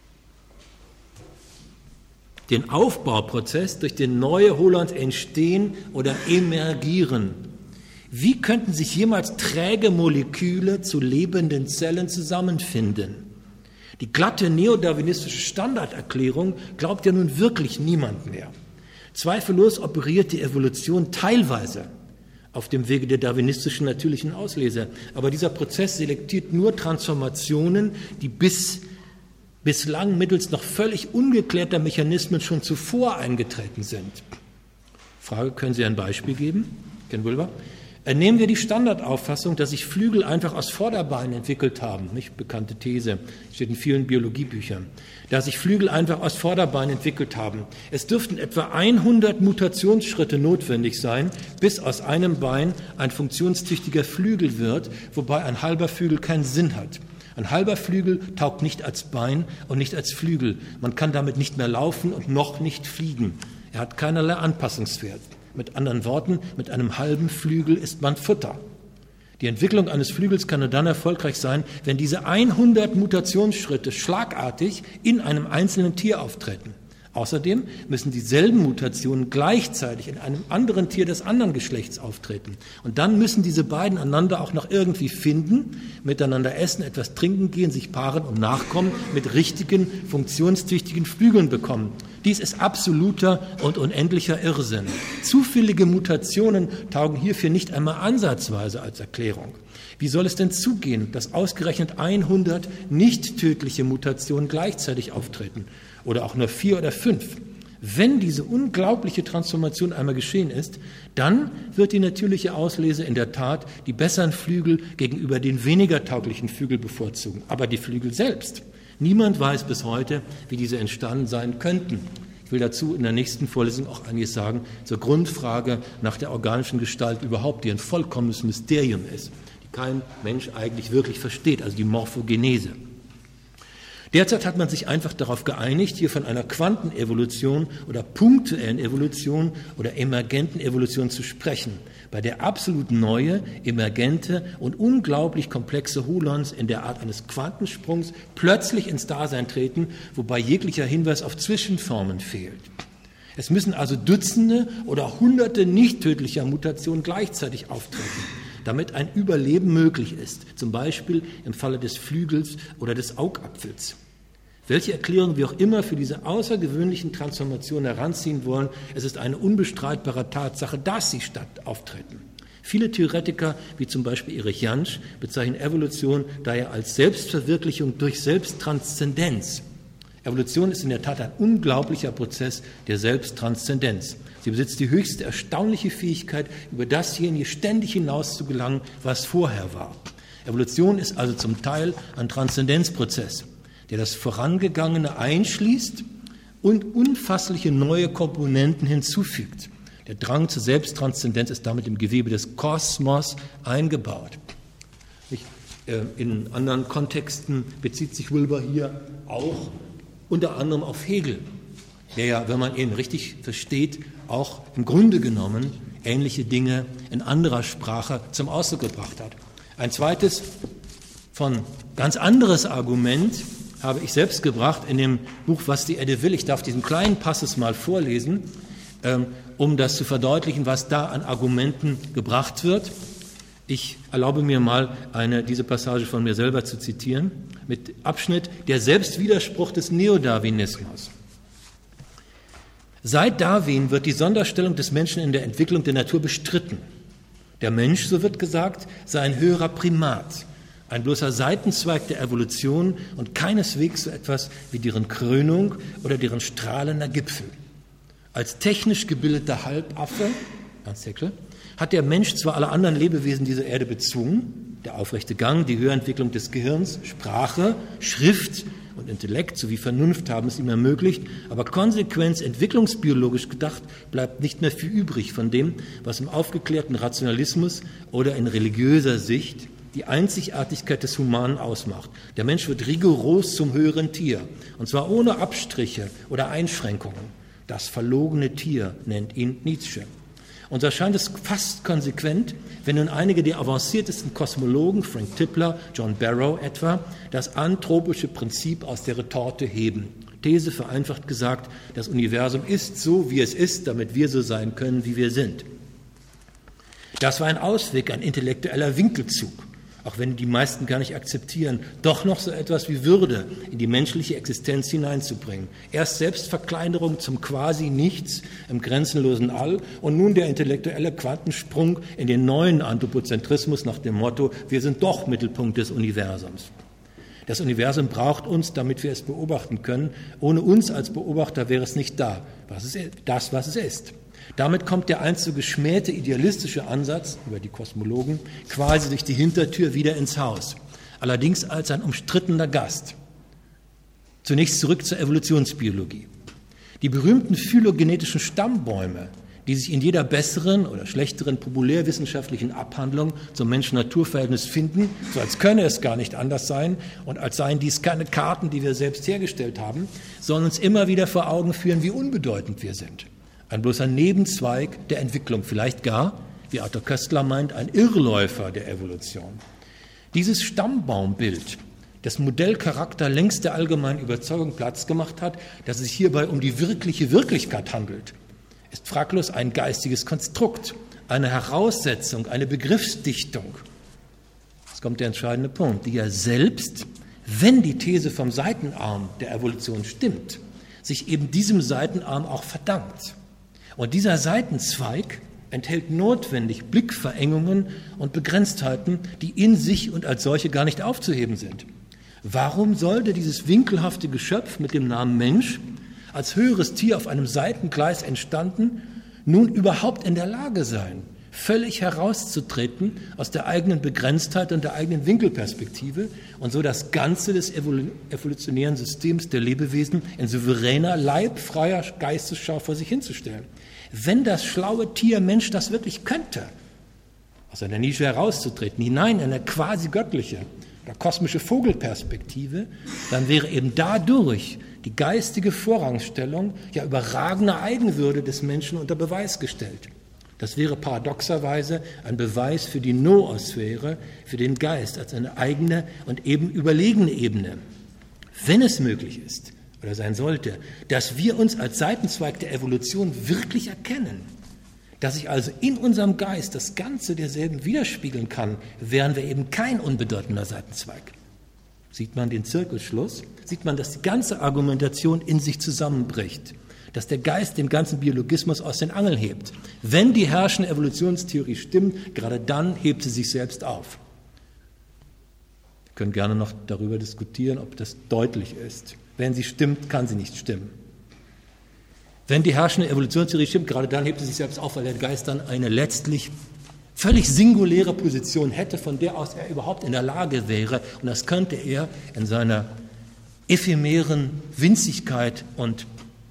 Den Aufbauprozess, durch den neue Holons entstehen oder emergieren. Wie könnten sich jemals träge Moleküle zu lebenden Zellen zusammenfinden? Die glatte neodarwinistische Standarderklärung glaubt ja nun wirklich niemand mehr. Zweifellos operiert die Evolution teilweise auf dem Wege der darwinistischen natürlichen Auslese. Aber dieser Prozess selektiert nur Transformationen, die bis, bislang mittels noch völlig ungeklärter Mechanismen schon zuvor eingetreten sind. Frage, können Sie ein Beispiel geben? Ken Wilber? Nehmen wir die Standardauffassung, dass sich Flügel einfach aus Vorderbeinen entwickelt haben, nicht bekannte These, steht in vielen Biologiebüchern, dass sich Flügel einfach aus Vorderbeinen entwickelt haben. Es dürften etwa hundert Mutationsschritte notwendig sein, bis aus einem Bein ein funktionstüchtiger Flügel wird, wobei ein halber Flügel keinen Sinn hat. Ein halber Flügel taugt nicht als Bein und nicht als Flügel. Man kann damit nicht mehr laufen und noch nicht fliegen. Er hat keinerlei Anpassungswert. Mit anderen Worten, mit einem halben Flügel ist man Futter. Die Entwicklung eines Flügels kann nur dann erfolgreich sein, wenn diese hundert Mutationsschritte schlagartig in einem einzelnen Tier auftreten. Außerdem müssen dieselben Mutationen gleichzeitig in einem anderen Tier des anderen Geschlechts auftreten. Und dann müssen diese beiden einander auch noch irgendwie finden, miteinander essen, etwas trinken gehen, sich paaren und Nachkommen mit richtigen, funktionstüchtigen Flügeln bekommen. Dies ist absoluter und unendlicher Irrsinn. Zufällige Mutationen taugen hierfür nicht einmal ansatzweise als Erklärung. Wie soll es denn zugehen, dass ausgerechnet hundert nicht tödliche Mutationen gleichzeitig auftreten? Oder auch nur vier oder fünf. Wenn diese unglaubliche Transformation einmal geschehen ist, dann wird die natürliche Auslese in der Tat die besseren Flügel gegenüber den weniger tauglichen Flügeln bevorzugen. Aber die Flügel selbst, niemand weiß bis heute, wie diese entstanden sein könnten. Ich will dazu in der nächsten Vorlesung auch einiges sagen zur Grundfrage nach der organischen Gestalt überhaupt, die ein vollkommenes Mysterium ist, die kein Mensch eigentlich wirklich versteht, also die Morphogenese. Derzeit hat man sich einfach darauf geeinigt, hier von einer Quantenevolution oder punktuellen Evolution oder emergenten Evolution zu sprechen, bei der absolut neue, emergente und unglaublich komplexe Holons in der Art eines Quantensprungs plötzlich ins Dasein treten, wobei jeglicher Hinweis auf Zwischenformen fehlt. Es müssen also Dutzende oder Hunderte nicht tödlicher Mutationen gleichzeitig auftreten, damit ein Überleben möglich ist, zum Beispiel im Falle des Flügels oder des Augapfels. Welche Erklärung wir auch immer für diese außergewöhnlichen Transformationen heranziehen wollen, es ist eine unbestreitbare Tatsache, dass sie statt auftreten. Viele Theoretiker, wie zum Beispiel Erich Jansch, bezeichnen Evolution daher als Selbstverwirklichung durch Selbsttranszendenz. Evolution ist in der Tat ein unglaublicher Prozess der Selbsttranszendenz. Sie besitzt die höchste erstaunliche Fähigkeit, über dasjenige ständig hinaus zu gelangen, was vorher war. Evolution ist also zum Teil ein Transzendenzprozess, der das Vorangegangene einschließt und unfassliche neue Komponenten hinzufügt. Der Drang zur Selbsttranszendenz ist damit im Gewebe des Kosmos eingebaut. In anderen Kontexten bezieht sich Wilber hier auch unter anderem auf Hegel, der ja, wenn man ihn richtig versteht, auch im Grunde genommen ähnliche Dinge in anderer Sprache zum Ausdruck gebracht hat. Ein zweites, von ganz anderes Argument habe ich selbst gebracht in dem Buch Was die Erde will. Ich darf diesen kleinen Passus mal vorlesen, ähm, um das zu verdeutlichen, was da an Argumenten gebracht wird. Ich erlaube mir mal, eine, diese Passage von mir selber zu zitieren, mit Abschnitt Der Selbstwiderspruch des Neodarwinismus. Seit Darwin wird die Sonderstellung des Menschen in der Entwicklung der Natur bestritten. Der Mensch, so wird gesagt, sei ein höherer Primat, ein bloßer Seitenzweig der Evolution und keineswegs so etwas wie deren Krönung oder deren strahlender Gipfel. Als technisch gebildeter Halbaffe, Ernst Haeckel, hat der Mensch zwar alle anderen Lebewesen dieser Erde bezwungen, der aufrechte Gang, die Höherentwicklung des Gehirns, Sprache, Schrift und Intellekt sowie Vernunft haben es ihm ermöglicht, aber konsequent entwicklungsbiologisch gedacht bleibt nicht mehr viel übrig von dem, was im aufgeklärten Rationalismus oder in religiöser Sicht die Einzigartigkeit des Humanen ausmacht. Der Mensch wird rigoros zum höheren Tier, und zwar ohne Abstriche oder Einschränkungen. Das verlogene Tier nennt ihn Nietzsche. Und so erscheint es fast konsequent, wenn nun einige der avanciertesten Kosmologen, Frank Tipler, John Barrow etwa, das anthropische Prinzip aus der Retorte heben. These vereinfacht gesagt, das Universum ist so, wie es ist, damit wir so sein können, wie wir sind. Das war ein Ausweg, ein intellektueller Winkelzug, auch wenn die meisten gar nicht akzeptieren, doch noch so etwas wie Würde in die menschliche Existenz hineinzubringen. Erst Selbstverkleinerung zum Quasi-Nichts im grenzenlosen All und nun der intellektuelle Quantensprung in den neuen Anthropozentrismus nach dem Motto, wir sind doch Mittelpunkt des Universums. Das Universum braucht uns, damit wir es beobachten können. Ohne uns als Beobachter wäre es nicht da, was es, das, was es ist. Damit kommt der einst so geschmähte idealistische Ansatz über die Kosmologen quasi durch die Hintertür wieder ins Haus, allerdings als ein umstrittener Gast. Zunächst zurück zur Evolutionsbiologie. Die berühmten phylogenetischen Stammbäume, die sich in jeder besseren oder schlechteren populärwissenschaftlichen Abhandlung zum Mensch-Natur-Verhältnis finden, so als könne es gar nicht anders sein und als seien dies keine Karten, die wir selbst hergestellt haben, sollen uns immer wieder vor Augen führen, wie unbedeutend wir sind. Ein bloßer Nebenzweig der Entwicklung, vielleicht gar, wie Arthur Koestler meint, ein Irrläufer der Evolution. Dieses Stammbaumbild, das Modellcharakter längst der allgemeinen Überzeugung Platz gemacht hat, dass es sich hierbei um die wirkliche Wirklichkeit handelt, ist fraglos ein geistiges Konstrukt, eine Heraussetzung, eine Begriffsdichtung. Jetzt kommt der entscheidende Punkt, die ja selbst, wenn die These vom Seitenarm der Evolution stimmt, sich eben diesem Seitenarm auch verdankt. Und dieser Seitenzweig enthält notwendig Blickverengungen und Begrenztheiten, die in sich und als solche gar nicht aufzuheben sind. Warum sollte dieses winkelhafte Geschöpf mit dem Namen Mensch, als höheres Tier auf einem Seitengleis entstanden, nun überhaupt in der Lage sein, völlig herauszutreten aus der eigenen Begrenztheit und der eigenen Winkelperspektive und so das Ganze des evolutionären Systems der Lebewesen in souveräner, leibfreier Geistesschau vor sich hinzustellen? Wenn das schlaue Tier Mensch das wirklich könnte, aus einer Nische herauszutreten, hinein in eine quasi göttliche oder kosmische Vogelperspektive, dann wäre eben dadurch die geistige Vorrangstellung, ja überragende Eigenwürde des Menschen unter Beweis gestellt. Das wäre paradoxerweise ein Beweis für die Noosphäre, für den Geist als eine eigene und eben überlegene Ebene. Wenn es möglich ist oder sein sollte, dass wir uns als Seitenzweig der Evolution wirklich erkennen, dass sich also in unserem Geist das Ganze derselben widerspiegeln kann, wären wir eben kein unbedeutender Seitenzweig. Sieht man den Zirkelschluss, sieht man, dass die ganze Argumentation in sich zusammenbricht, dass der Geist den ganzen Biologismus aus den Angeln hebt. Wenn die herrschende Evolutionstheorie stimmt, gerade dann hebt sie sich selbst auf. Wir können gerne noch darüber diskutieren, ob das deutlich ist. Wenn sie stimmt, kann sie nicht stimmen. Wenn die herrschende Evolutionstheorie stimmt, gerade dann hebt sie sich selbst auf, weil der Geist dann eine letztlich völlig singuläre Position hätte, von der aus er überhaupt in der Lage wäre. Und das könnte er in seiner ephemeren Winzigkeit und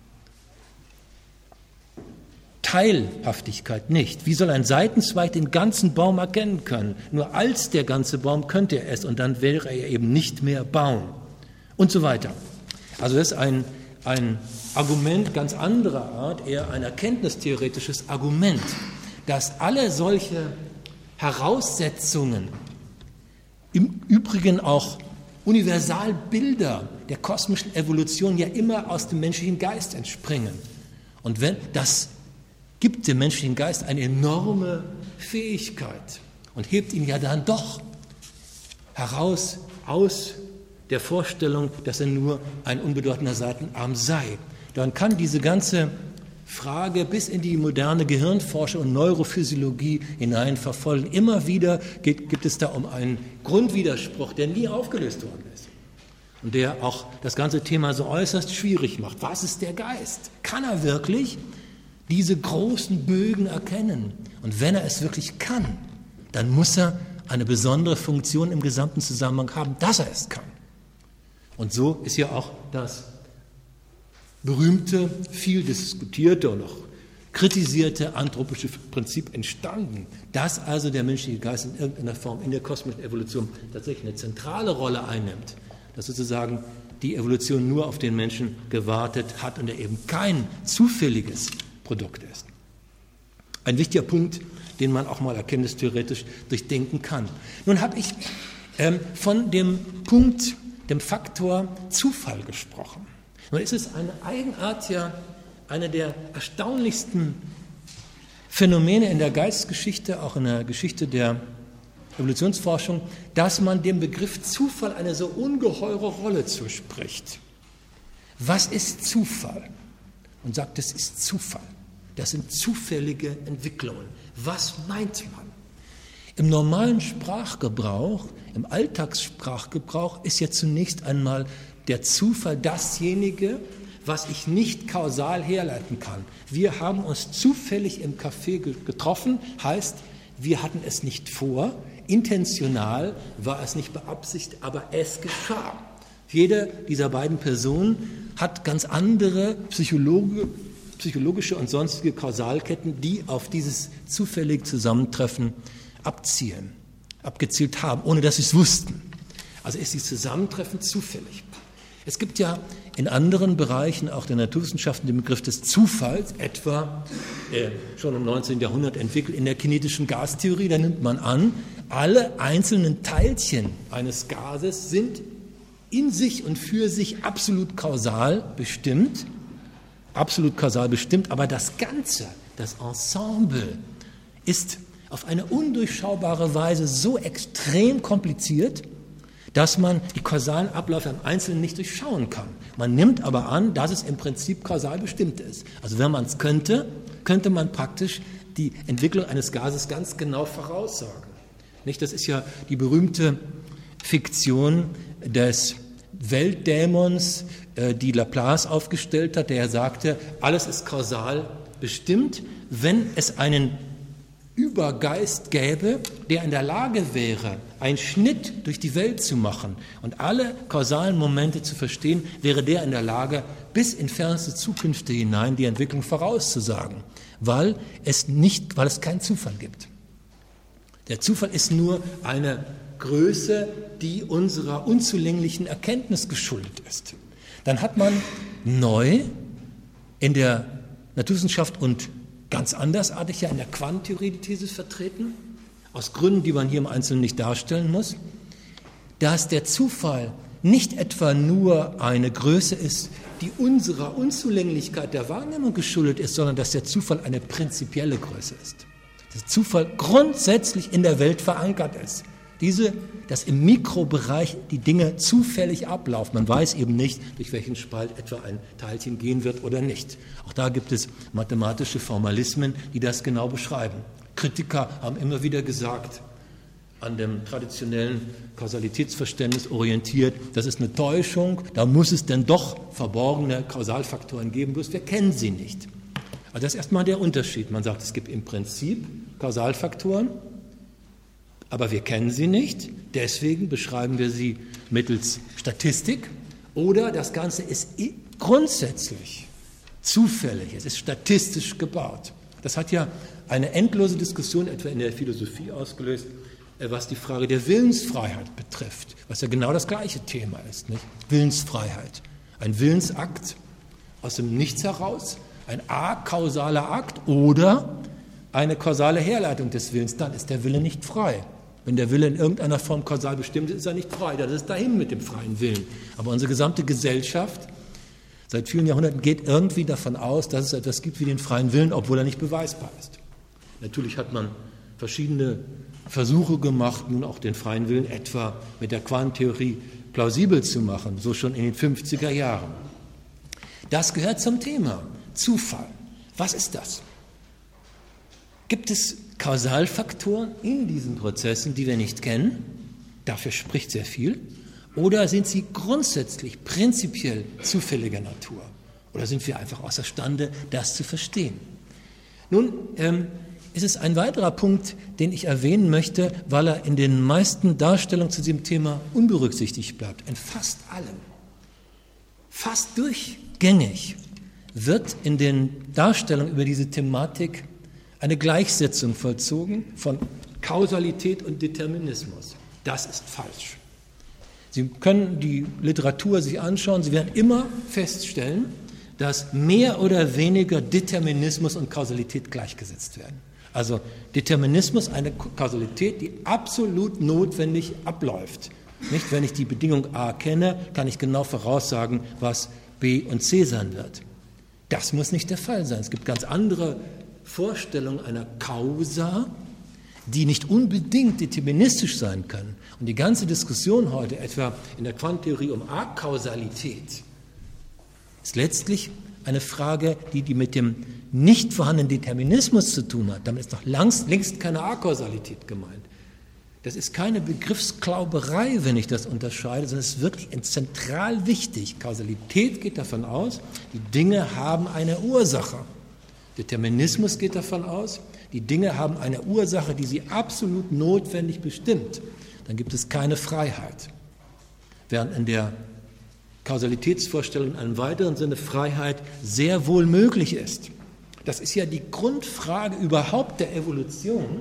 Teilhaftigkeit nicht. Wie soll ein Seitenzweig den ganzen Baum erkennen können? Nur als der ganze Baum könnte er es und dann wäre er eben nicht mehr Baum und so weiter. Also das ist ein, ein Argument ganz anderer Art, eher ein erkenntnistheoretisches Argument, dass alle solche Heraussetzungen, im Übrigen auch Universalbilder der kosmischen Evolution ja immer aus dem menschlichen Geist entspringen. Und wenn, das gibt dem menschlichen Geist eine enorme Fähigkeit und hebt ihn ja dann doch heraus aus der Vorstellung, dass er nur ein unbedeutender Seitenarm sei. Dann kann diese ganze Frage bis in die moderne Gehirnforschung und Neurophysiologie hinein verfolgen. Immer wieder geht, gibt es da um einen Grundwiderspruch, der nie aufgelöst worden ist und der auch das ganze Thema so äußerst schwierig macht. Was ist der Geist? Kann er wirklich diese großen Bögen erkennen? Und wenn er es wirklich kann, dann muss er eine besondere Funktion im gesamten Zusammenhang haben, dass er es kann. Und so ist ja auch das berühmte, viel diskutierte und auch kritisierte anthropische Prinzip entstanden, dass also der menschliche Geist in irgendeiner Form in der kosmischen Evolution tatsächlich eine zentrale Rolle einnimmt, dass sozusagen die Evolution nur auf den Menschen gewartet hat und er eben kein zufälliges Produkt ist. Ein wichtiger Punkt, den man auch mal erkenntnistheoretisch durchdenken kann. Nun habe ich ähm, von dem Punkt, dem Faktor Zufall gesprochen. Nun ist es eine Eigenart, ja, eine der erstaunlichsten Phänomene in der Geistesgeschichte, auch in der Geschichte der Evolutionsforschung, dass man dem Begriff Zufall eine so ungeheure Rolle zuspricht. Was ist Zufall? Und sagt, es ist Zufall. Das sind zufällige Entwicklungen. Was meint man? Im normalen Sprachgebrauch, im Alltagssprachgebrauch ist ja zunächst einmal der Zufall dasjenige, was ich nicht kausal herleiten kann. Wir haben uns zufällig im Café getroffen, heißt, wir hatten es nicht vor, intentional war es nicht beabsichtigt, aber es geschah. Jede dieser beiden Personen hat ganz andere Psychologe, psychologische und sonstige Kausalketten, die auf dieses zufällige Zusammentreffen abzielen, abgezielt haben, ohne dass sie es wussten. Also ist dieses Zusammentreffen zufällig. Es gibt ja in anderen Bereichen auch der Naturwissenschaften den Begriff des Zufalls, etwa äh, schon im neunzehnten Jahrhundert entwickelt in der kinetischen Gastheorie. Da nimmt man an, alle einzelnen Teilchen eines Gases sind in sich und für sich absolut kausal bestimmt, absolut kausal bestimmt, aber das Ganze, das Ensemble ist auf eine undurchschaubare Weise so extrem kompliziert, dass man die kausalen Abläufe im Einzelnen nicht durchschauen kann. Man nimmt aber an, dass es im Prinzip kausal bestimmt ist. Also wenn man es könnte, könnte man praktisch die Entwicklung eines Gases ganz genau voraussagen. Nicht? Das ist ja die berühmte Fiktion des Weltdämons, die Laplace aufgestellt hat, der sagte, alles ist kausal bestimmt, wenn es einen Übergeist gäbe, der in der Lage wäre, einen Schnitt durch die Welt zu machen und alle kausalen Momente zu verstehen, wäre der in der Lage, bis in fernste Zukünfte hinein die Entwicklung vorauszusagen, weil es nicht, weil es keinen Zufall gibt. Der Zufall ist nur eine Größe, die unserer unzulänglichen Erkenntnis geschuldet ist. Dann hat man neu in der Naturwissenschaft und ganz andersartig ja in der Quantentheorie die These vertreten, aus Gründen, die man hier im Einzelnen nicht darstellen muss, dass der Zufall nicht etwa nur eine Größe ist, die unserer Unzulänglichkeit der Wahrnehmung geschuldet ist, sondern dass der Zufall eine prinzipielle Größe ist. Dass der Zufall grundsätzlich in der Welt verankert ist. Diese, dass im Mikrobereich die Dinge zufällig ablaufen. Man weiß eben nicht, durch welchen Spalt etwa ein Teilchen gehen wird oder nicht. Auch da gibt es mathematische Formalismen, die das genau beschreiben. Kritiker haben immer wieder gesagt, an dem traditionellen Kausalitätsverständnis orientiert, das ist eine Täuschung, da muss es denn doch verborgene Kausalfaktoren geben, bloß wir kennen sie nicht. Also das ist erstmal der Unterschied. Man sagt, es gibt im Prinzip Kausalfaktoren, aber wir kennen sie nicht, deswegen beschreiben wir sie mittels Statistik oder das Ganze ist grundsätzlich zufällig, es ist statistisch gebaut. Das hat ja eine endlose Diskussion etwa in der Philosophie ausgelöst, was die Frage der Willensfreiheit betrifft, was ja genau das gleiche Thema ist, nicht? Willensfreiheit, ein Willensakt aus dem Nichts heraus, ein akausaler Akt oder eine kausale Herleitung des Willens, dann ist der Wille nicht frei. Wenn der Wille in irgendeiner Form kausal bestimmt ist, ist er nicht frei. Das ist dahin mit dem freien Willen. Aber unsere gesamte Gesellschaft seit vielen Jahrhunderten geht irgendwie davon aus, dass es etwas gibt wie den freien Willen, obwohl er nicht beweisbar ist. Natürlich hat man verschiedene Versuche gemacht, nun auch den freien Willen etwa mit der Quantentheorie plausibel zu machen, so schon in den fünfziger Jahren. Das gehört zum Thema Zufall. Was ist das? Gibt es Kausalfaktoren in diesen Prozessen, die wir nicht kennen? Dafür spricht sehr viel. Oder sind sie grundsätzlich, prinzipiell zufälliger Natur? Oder sind wir einfach außerstande, das zu verstehen? Nun, ähm, ist es ein weiterer Punkt, den ich erwähnen möchte, weil er in den meisten Darstellungen zu diesem Thema unberücksichtigt bleibt. In fast allen, fast durchgängig wird in den Darstellungen über diese Thematik eine Gleichsetzung vollzogen von Kausalität und Determinismus. Das ist falsch. Sie können die Literatur sich anschauen, Sie werden immer feststellen, dass mehr oder weniger Determinismus und Kausalität gleichgesetzt werden. Also Determinismus, eine Kausalität, die absolut notwendig abläuft. Nicht, wenn ich die Bedingung A kenne, kann ich genau voraussagen, was B und C sein wird. Das muss nicht der Fall sein. Es gibt ganz andere Vorstellungen einer Causa, die nicht unbedingt deterministisch sein können. Und die ganze Diskussion heute, etwa in der Quantentheorie um Akausalität, ist letztlich eine Frage, die, die mit dem nicht vorhandenen Determinismus zu tun hat. Damit ist noch längst, längst keine Akausalität gemeint. Das ist keine Begriffsklauberei, wenn ich das unterscheide, sondern es ist wirklich zentral wichtig. Kausalität geht davon aus, die Dinge haben eine Ursache. Determinismus geht davon aus, die Dinge haben eine Ursache, die sie absolut notwendig bestimmt. Dann gibt es keine Freiheit. Während in der Kausalitätsvorstellung in einem weiteren Sinne Freiheit sehr wohl möglich ist. Das ist ja die Grundfrage überhaupt der Evolution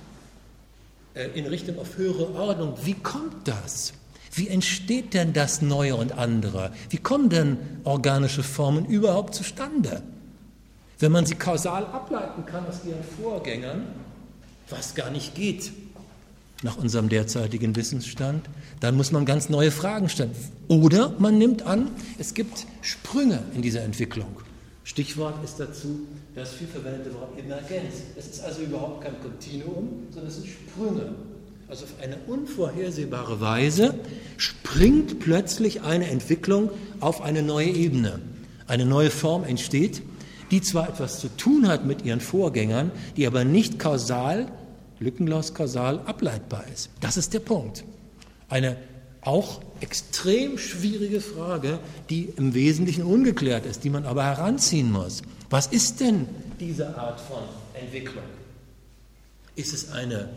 äh, in Richtung auf höhere Ordnung. Wie kommt das? Wie entsteht denn das Neue und andere? Wie kommen denn organische Formen überhaupt zustande? Wenn man sie kausal ableiten kann aus ihren Vorgängern, was gar nicht geht nach unserem derzeitigen Wissensstand, dann muss man ganz neue Fragen stellen. Oder man nimmt an, es gibt Sprünge in dieser Entwicklung. Stichwort ist dazu das vielverwendete Wort Emergenz. Es ist also überhaupt kein Kontinuum, sondern es sind Sprünge. Also auf eine unvorhersehbare Weise springt plötzlich eine Entwicklung auf eine neue Ebene. Eine neue Form entsteht, die zwar etwas zu tun hat mit ihren Vorgängern, die aber nicht kausal, lückenlos kausal ableitbar ist. Das ist der Punkt. Eine auch extrem schwierige Frage, die im Wesentlichen ungeklärt ist, die man aber heranziehen muss. Was ist denn diese Art von Entwicklung? Ist es eine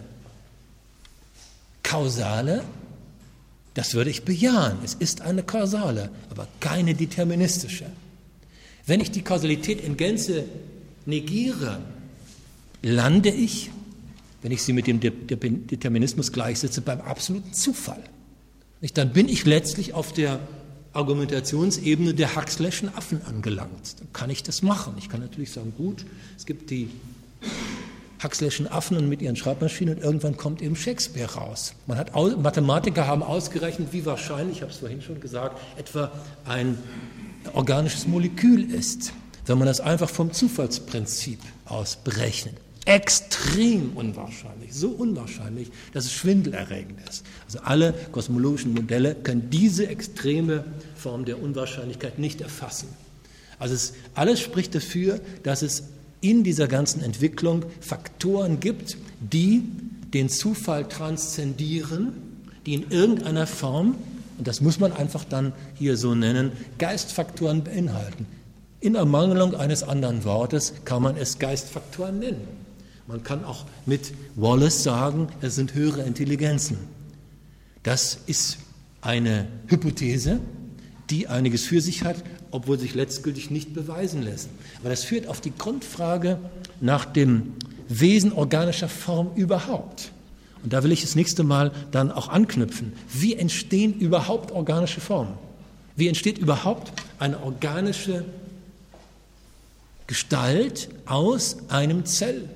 kausale? Das würde ich bejahen. Es ist eine kausale, aber keine deterministische. Wenn ich die Kausalität in Gänze negiere, lande ich, wenn ich sie mit dem De- De- Determinismus gleichsetze, beim absoluten Zufall. Nicht? Dann bin ich letztlich auf der Argumentationsebene der Huxley'schen Affen angelangt. Dann kann ich das machen. Ich kann natürlich sagen, gut, es gibt die Huxley'schen Affen und mit ihren Schreibmaschinen und irgendwann kommt eben Shakespeare raus. Man hat, Mathematiker haben ausgerechnet, wie wahrscheinlich, ich habe es vorhin schon gesagt, etwa ein organisches Molekül ist, wenn man das einfach vom Zufallsprinzip aus berechnet. Extrem unwahrscheinlich, so unwahrscheinlich, dass es schwindelerregend ist. Also alle kosmologischen Modelle können diese extreme Form der Unwahrscheinlichkeit nicht erfassen. Also es, alles spricht dafür, dass es in dieser ganzen Entwicklung Faktoren gibt, die den Zufall transzendieren, die in irgendeiner Form, und das muss man einfach dann hier so nennen, Geistfaktoren beinhalten. In Ermangelung eines anderen Wortes kann man es Geistfaktoren nennen. Man kann auch mit Wallace sagen, es sind höhere Intelligenzen. Das ist eine Hypothese, die einiges für sich hat, obwohl sich letztgültig nicht beweisen lässt. Aber das führt auf die Grundfrage nach dem Wesen organischer Form überhaupt. Und da will ich das nächste Mal dann auch anknüpfen. Wie entstehen überhaupt organische Formen? Wie entsteht überhaupt eine organische Gestalt aus einem Zellmembran?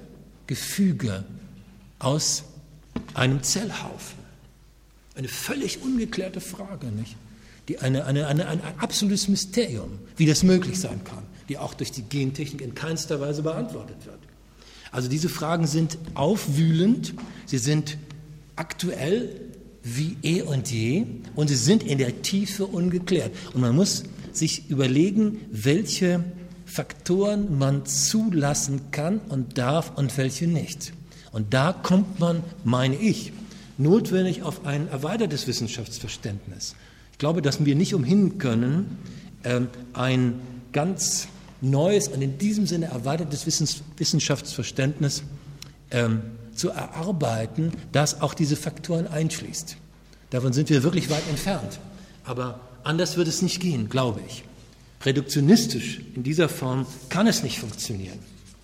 Gefüge aus einem Zellhaufen. Eine völlig ungeklärte Frage, nicht? Die eine, eine, eine, ein absolutes Mysterium, wie das möglich sein kann, die auch durch die Gentechnik in keinster Weise beantwortet wird. Also diese Fragen sind aufwühlend, sie sind aktuell wie eh und je und sie sind in der Tiefe ungeklärt. Und man muss sich überlegen, welche Faktoren man zulassen kann und darf und welche nicht. Und da kommt man, meine ich, notwendig auf ein erweitertes Wissenschaftsverständnis. Ich glaube, dass wir nicht umhin können, ein ganz neues und in diesem Sinne erweitertes Wissenschaftsverständnis zu erarbeiten, das auch diese Faktoren einschließt. Davon sind wir wirklich weit entfernt. Aber anders wird es nicht gehen, glaube ich. Reduktionistisch in dieser Form kann es nicht funktionieren.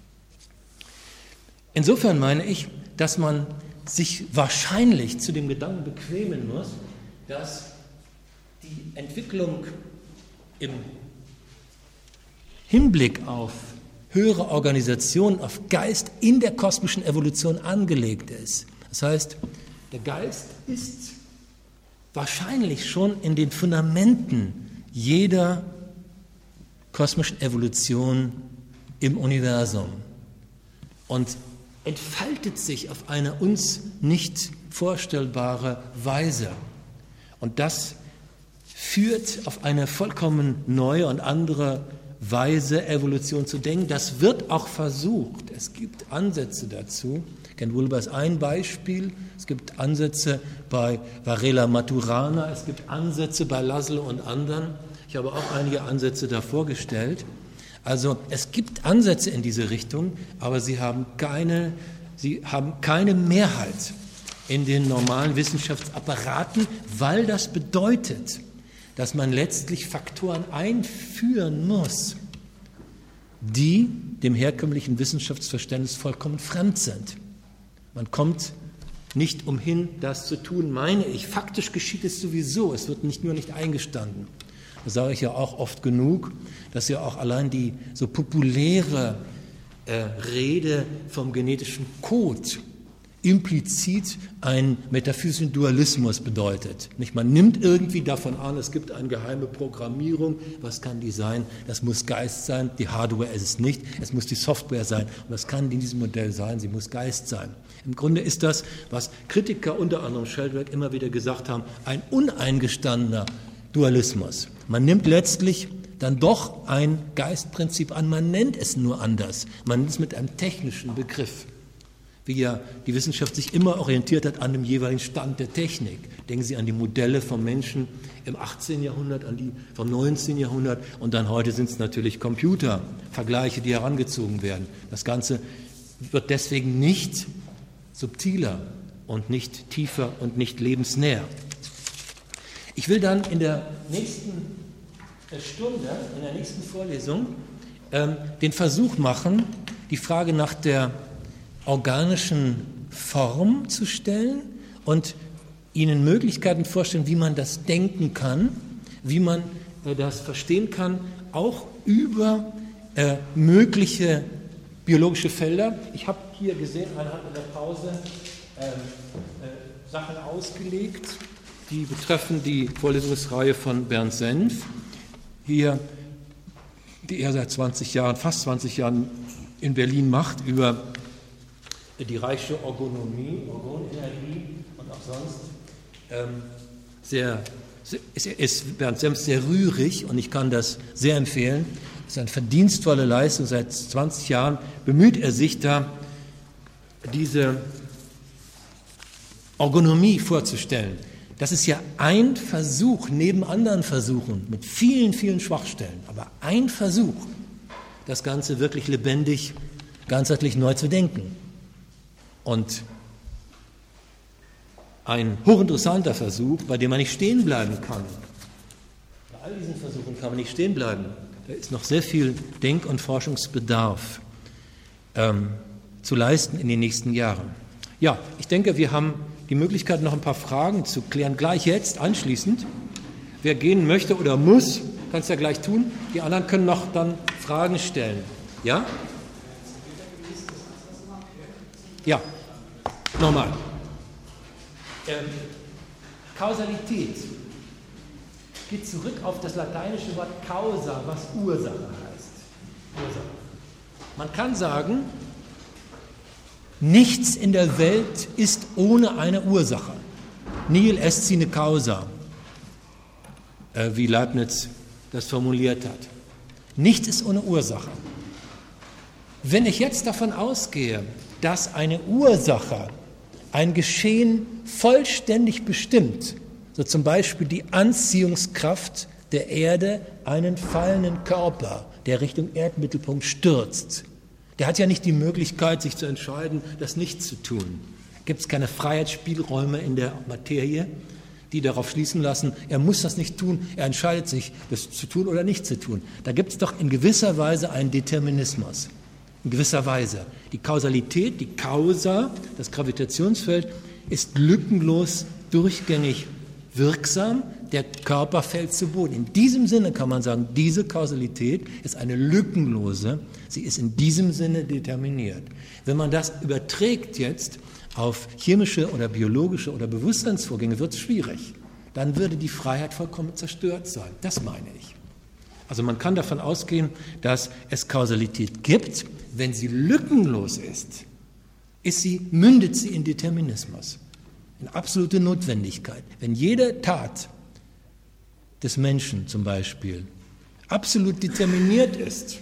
Insofern meine ich, dass man sich wahrscheinlich zu dem Gedanken bequemen muss, dass die Entwicklung im Hinblick auf höhere Organisation, auf Geist in der kosmischen Evolution angelegt ist. Das heißt, der Geist ist wahrscheinlich schon in den Fundamenten jeder kosmischen Evolution im Universum und entfaltet sich auf eine uns nicht vorstellbare Weise. Und das führt auf eine vollkommen neue und andere Weise, Evolution zu denken. Das wird auch versucht. Es gibt Ansätze dazu. Ken Wilber ist ein Beispiel. Es gibt Ansätze bei Varela Maturana. Es gibt Ansätze bei Laszlo und anderen. Ich habe auch einige Ansätze da vorgestellt. Also es gibt Ansätze in diese Richtung, aber sie haben keine, sie haben keine Mehrheit in den normalen Wissenschaftsapparaten, weil das bedeutet, dass man letztlich Faktoren einführen muss, die dem herkömmlichen Wissenschaftsverständnis vollkommen fremd sind. Man kommt nicht umhin, das zu tun, meine ich. Faktisch geschieht es sowieso, es wird nicht nur nicht eingestanden. Das sage ich ja auch oft genug, dass ja auch allein die so populäre äh, Rede vom genetischen Code implizit einen metaphysischen Dualismus bedeutet. Nicht? Man nimmt irgendwie davon an, es gibt eine geheime Programmierung. Was kann die sein? Das muss Geist sein. Die Hardware ist es nicht. Es muss die Software sein. Und was kann die in diesem Modell sein? Sie muss Geist sein. Im Grunde ist das, was Kritiker, unter anderem Sheldrake, immer wieder gesagt haben, ein uneingestandener Dualismus. Man nimmt letztlich dann doch ein Geistprinzip an. Man nennt es nur anders. Man nennt es mit einem technischen Begriff. Wie ja die Wissenschaft sich immer orientiert hat an dem jeweiligen Stand der Technik. Denken Sie an die Modelle von Menschen im achtzehnten Jahrhundert, an die vom neunzehnten Jahrhundert und dann heute sind es natürlich Computervergleiche, die herangezogen werden. Das Ganze wird deswegen nicht subtiler und nicht tiefer und nicht lebensnäher. Ich will dann in der nächsten Stunde, in der nächsten Vorlesung, ähm, den Versuch machen, die Frage nach der organischen Form zu stellen und Ihnen Möglichkeiten vorstellen, wie man das denken kann, wie man äh, das verstehen kann, auch über äh, mögliche biologische Felder. Ich habe hier gesehen, einer hat in der Pause äh, äh, Sachen ausgelegt, die betreffen die Vorlesungsreihe von Bernd Senf, hier, die er seit zwanzig Jahren, fast zwanzig Jahren in Berlin macht, über die reiche Orgonomie, Orgonenergie und auch sonst. Ähm, sehr, sehr, ist Bernd Senf sehr rührig und ich kann das sehr empfehlen. Es ist eine verdienstvolle Leistung. Seit zwanzig Jahren bemüht er sich da, diese Orgonomie vorzustellen. Das ist ja ein Versuch neben anderen Versuchen mit vielen, vielen Schwachstellen, aber ein Versuch, das Ganze wirklich lebendig, ganzheitlich neu zu denken. Und ein hochinteressanter Versuch, bei dem man nicht stehen bleiben kann. Bei all diesen Versuchen kann man nicht stehen bleiben. Da ist noch sehr viel Denk- und Forschungsbedarf ähm, zu leisten in den nächsten Jahren. Ja, ich denke, wir haben die Möglichkeit, noch ein paar Fragen zu klären, gleich jetzt, anschließend. Wer gehen möchte oder muss, kann es ja gleich tun. Die anderen können noch dann Fragen stellen. Ja? Ja, nochmal. Ähm, Kausalität geht zurück auf das lateinische Wort causa, was Ursache heißt. Ursache. Man kann sagen, nichts in der Welt ist ohne eine Ursache. Nihil est sine causa, äh, wie Leibniz das formuliert hat. Nichts ist ohne Ursache. Wenn ich jetzt davon ausgehe, dass eine Ursache ein Geschehen vollständig bestimmt, so zum Beispiel die Anziehungskraft der Erde einen fallenden Körper, der Richtung Erdmittelpunkt stürzt, der hat ja nicht die Möglichkeit, sich zu entscheiden, das nicht zu tun. Gibt es keine Freiheitsspielräume in der Materie, die darauf schließen lassen, er muss das nicht tun, er entscheidet sich, das zu tun oder nicht zu tun. Da gibt es doch in gewisser Weise einen Determinismus. In gewisser Weise. Die Kausalität, die Causa, das Gravitationsfeld, ist lückenlos, durchgängig wirksam, der Körper fällt zu Boden. In diesem Sinne kann man sagen, diese Kausalität ist eine lückenlose, sie ist in diesem Sinne determiniert. Wenn man das überträgt jetzt auf chemische oder biologische oder Bewusstseinsvorgänge, wird es schwierig. Dann würde die Freiheit vollkommen zerstört sein. Das meine ich. Also man kann davon ausgehen, dass es Kausalität gibt. Wenn sie lückenlos ist, ist sie, mündet sie in Determinismus, in absolute Notwendigkeit. Wenn jede Tat des Menschen zum Beispiel absolut determiniert ist,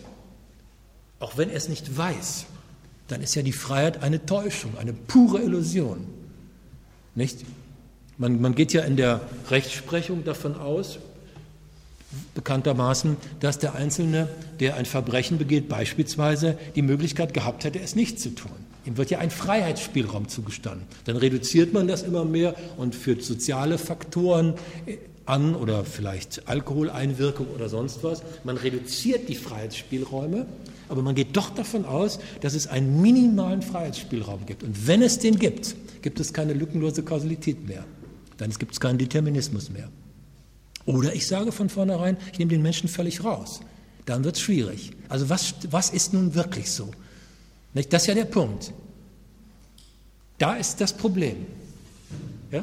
auch wenn er es nicht weiß, dann ist ja die Freiheit eine Täuschung, eine pure Illusion. Nicht? Man, man geht ja in der Rechtsprechung davon aus, bekanntermaßen, dass der Einzelne, der ein Verbrechen begeht, beispielsweise die Möglichkeit gehabt hätte, es nicht zu tun. Ihm wird ja ein Freiheitsspielraum zugestanden. Dann reduziert man das immer mehr und führt soziale Faktoren an oder vielleicht Alkoholeinwirkung oder sonst was. Man reduziert die Freiheitsspielräume, aber man geht doch davon aus, dass es einen minimalen Freiheitsspielraum gibt. Und wenn es den gibt, gibt es keine lückenlose Kausalität mehr. Dann gibt es keinen Determinismus mehr. Oder ich sage von vornherein, ich nehme den Menschen völlig raus. Dann wird es schwierig. Also was, was ist nun wirklich so? Nicht? Das ist ja der Punkt. Da ist das Problem. Ja?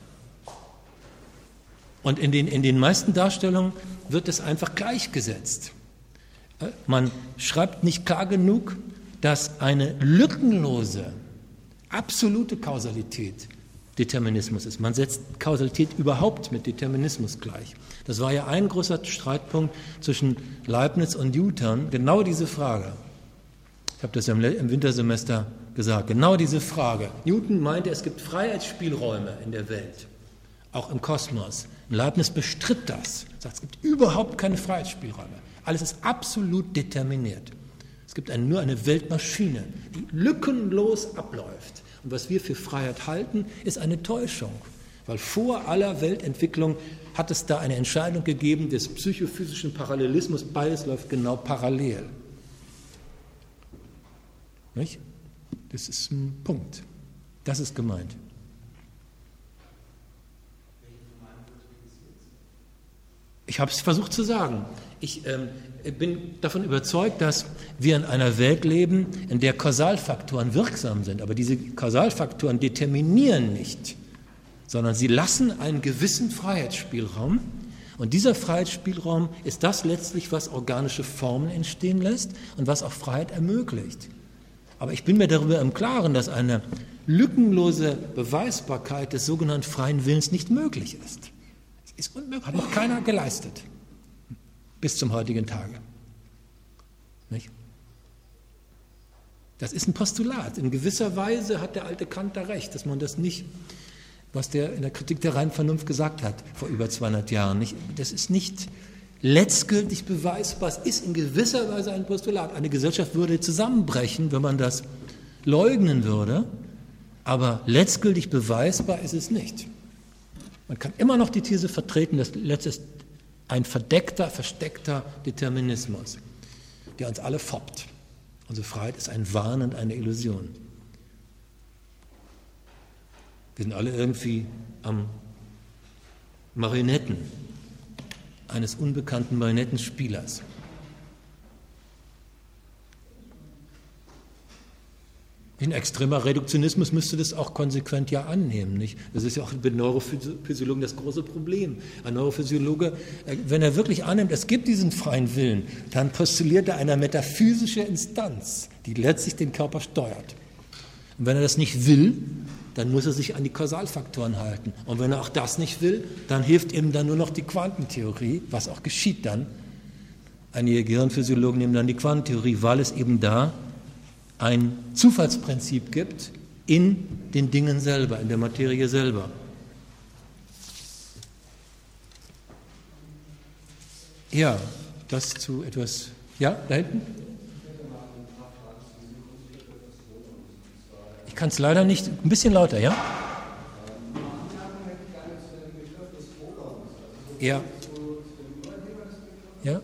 Und in den, in den meisten Darstellungen wird es einfach gleichgesetzt. Man schreibt nicht klar genug, dass eine lückenlose, absolute Kausalität Determinismus ist. Man setzt Kausalität überhaupt mit Determinismus gleich. Das war ja ein großer Streitpunkt zwischen Leibniz und Newton, genau diese Frage. Ich habe das ja im Wintersemester gesagt, genau diese Frage. Newton meinte, es gibt Freiheitsspielräume in der Welt, auch im Kosmos. Und Leibniz bestritt das, sagt, es gibt überhaupt keine Freiheitsspielräume. Alles ist absolut determiniert. Es gibt eine, nur eine Weltmaschine, die lückenlos abläuft. Und was wir für Freiheit halten, ist eine Täuschung. Weil vor aller Weltentwicklung hat es da eine Entscheidung gegeben des psychophysischen Parallelismus. Beides läuft genau parallel. Nicht? Das ist ein Punkt. Das ist gemeint. Ich habe es versucht zu sagen. Ich ähm, bin davon überzeugt, dass wir in einer Welt leben, in der Kausalfaktoren wirksam sind. Aber diese Kausalfaktoren determinieren nicht, sondern sie lassen einen gewissen Freiheitsspielraum. Und dieser Freiheitsspielraum ist das letztlich, was organische Formen entstehen lässt und was auch Freiheit ermöglicht. Aber ich bin mir darüber im Klaren, dass eine lückenlose Beweisbarkeit des sogenannten freien Willens nicht möglich ist. Es ist unmöglich, hat noch keiner geleistet. Bis zum heutigen Tage. Nicht? Das ist ein Postulat. In gewisser Weise hat der alte Kant da recht, dass man das nicht, was der in der Kritik der reinen Vernunft gesagt hat, vor über zweihundert Jahren, nicht, das ist nicht letztgültig beweisbar, es ist in gewisser Weise ein Postulat. Eine Gesellschaft würde zusammenbrechen, wenn man das leugnen würde, aber letztgültig beweisbar ist es nicht. Man kann immer noch die These vertreten, dass letztlich ein verdeckter, versteckter Determinismus, der uns alle foppt. Unsere Freiheit ist ein Wahn und eine Illusion. Wir sind alle irgendwie am Marionetten eines unbekannten Marionettenspielers. In extremer Reduktionismus müsste das auch konsequent ja annehmen, nicht? Das ist ja auch bei Neurophysiologen das große Problem. Ein Neurophysiologe, wenn er wirklich annimmt, es gibt diesen freien Willen, dann postuliert er eine metaphysische Instanz, die letztlich den Körper steuert. Und wenn er das nicht will, dann muss er sich an die Kausalfaktoren halten. Und wenn er auch das nicht will, dann hilft ihm dann nur noch die Quantentheorie, was auch geschieht dann. Einige Gehirnphysiologen nehmen dann die Quantentheorie, weil es eben da ein Zufallsprinzip gibt in den Dingen selber, in der Materie selber. Ja, das zu etwas. Ja, da hinten? Ich kann es leider nicht. Ein bisschen lauter, ja? Ja. Ja.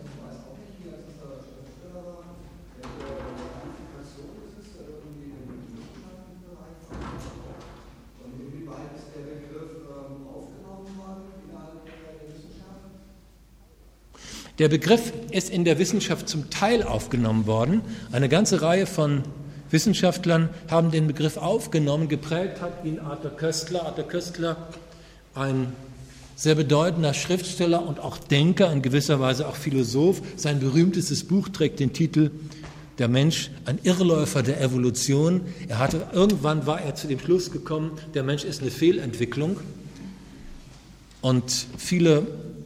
Der Begriff ist in der Wissenschaft zum Teil aufgenommen worden. Eine ganze Reihe von Wissenschaftlern haben den Begriff aufgenommen. Geprägt hat ihn Arthur Koestler. Arthur Koestler, ein sehr bedeutender Schriftsteller und auch Denker, in gewisser Weise auch Philosoph. Sein berühmtestes Buch trägt den Titel Der Mensch, ein Irrläufer der Evolution. Er hatte, irgendwann war er zu dem Schluss gekommen, der Mensch ist eine Fehlentwicklung. Und viele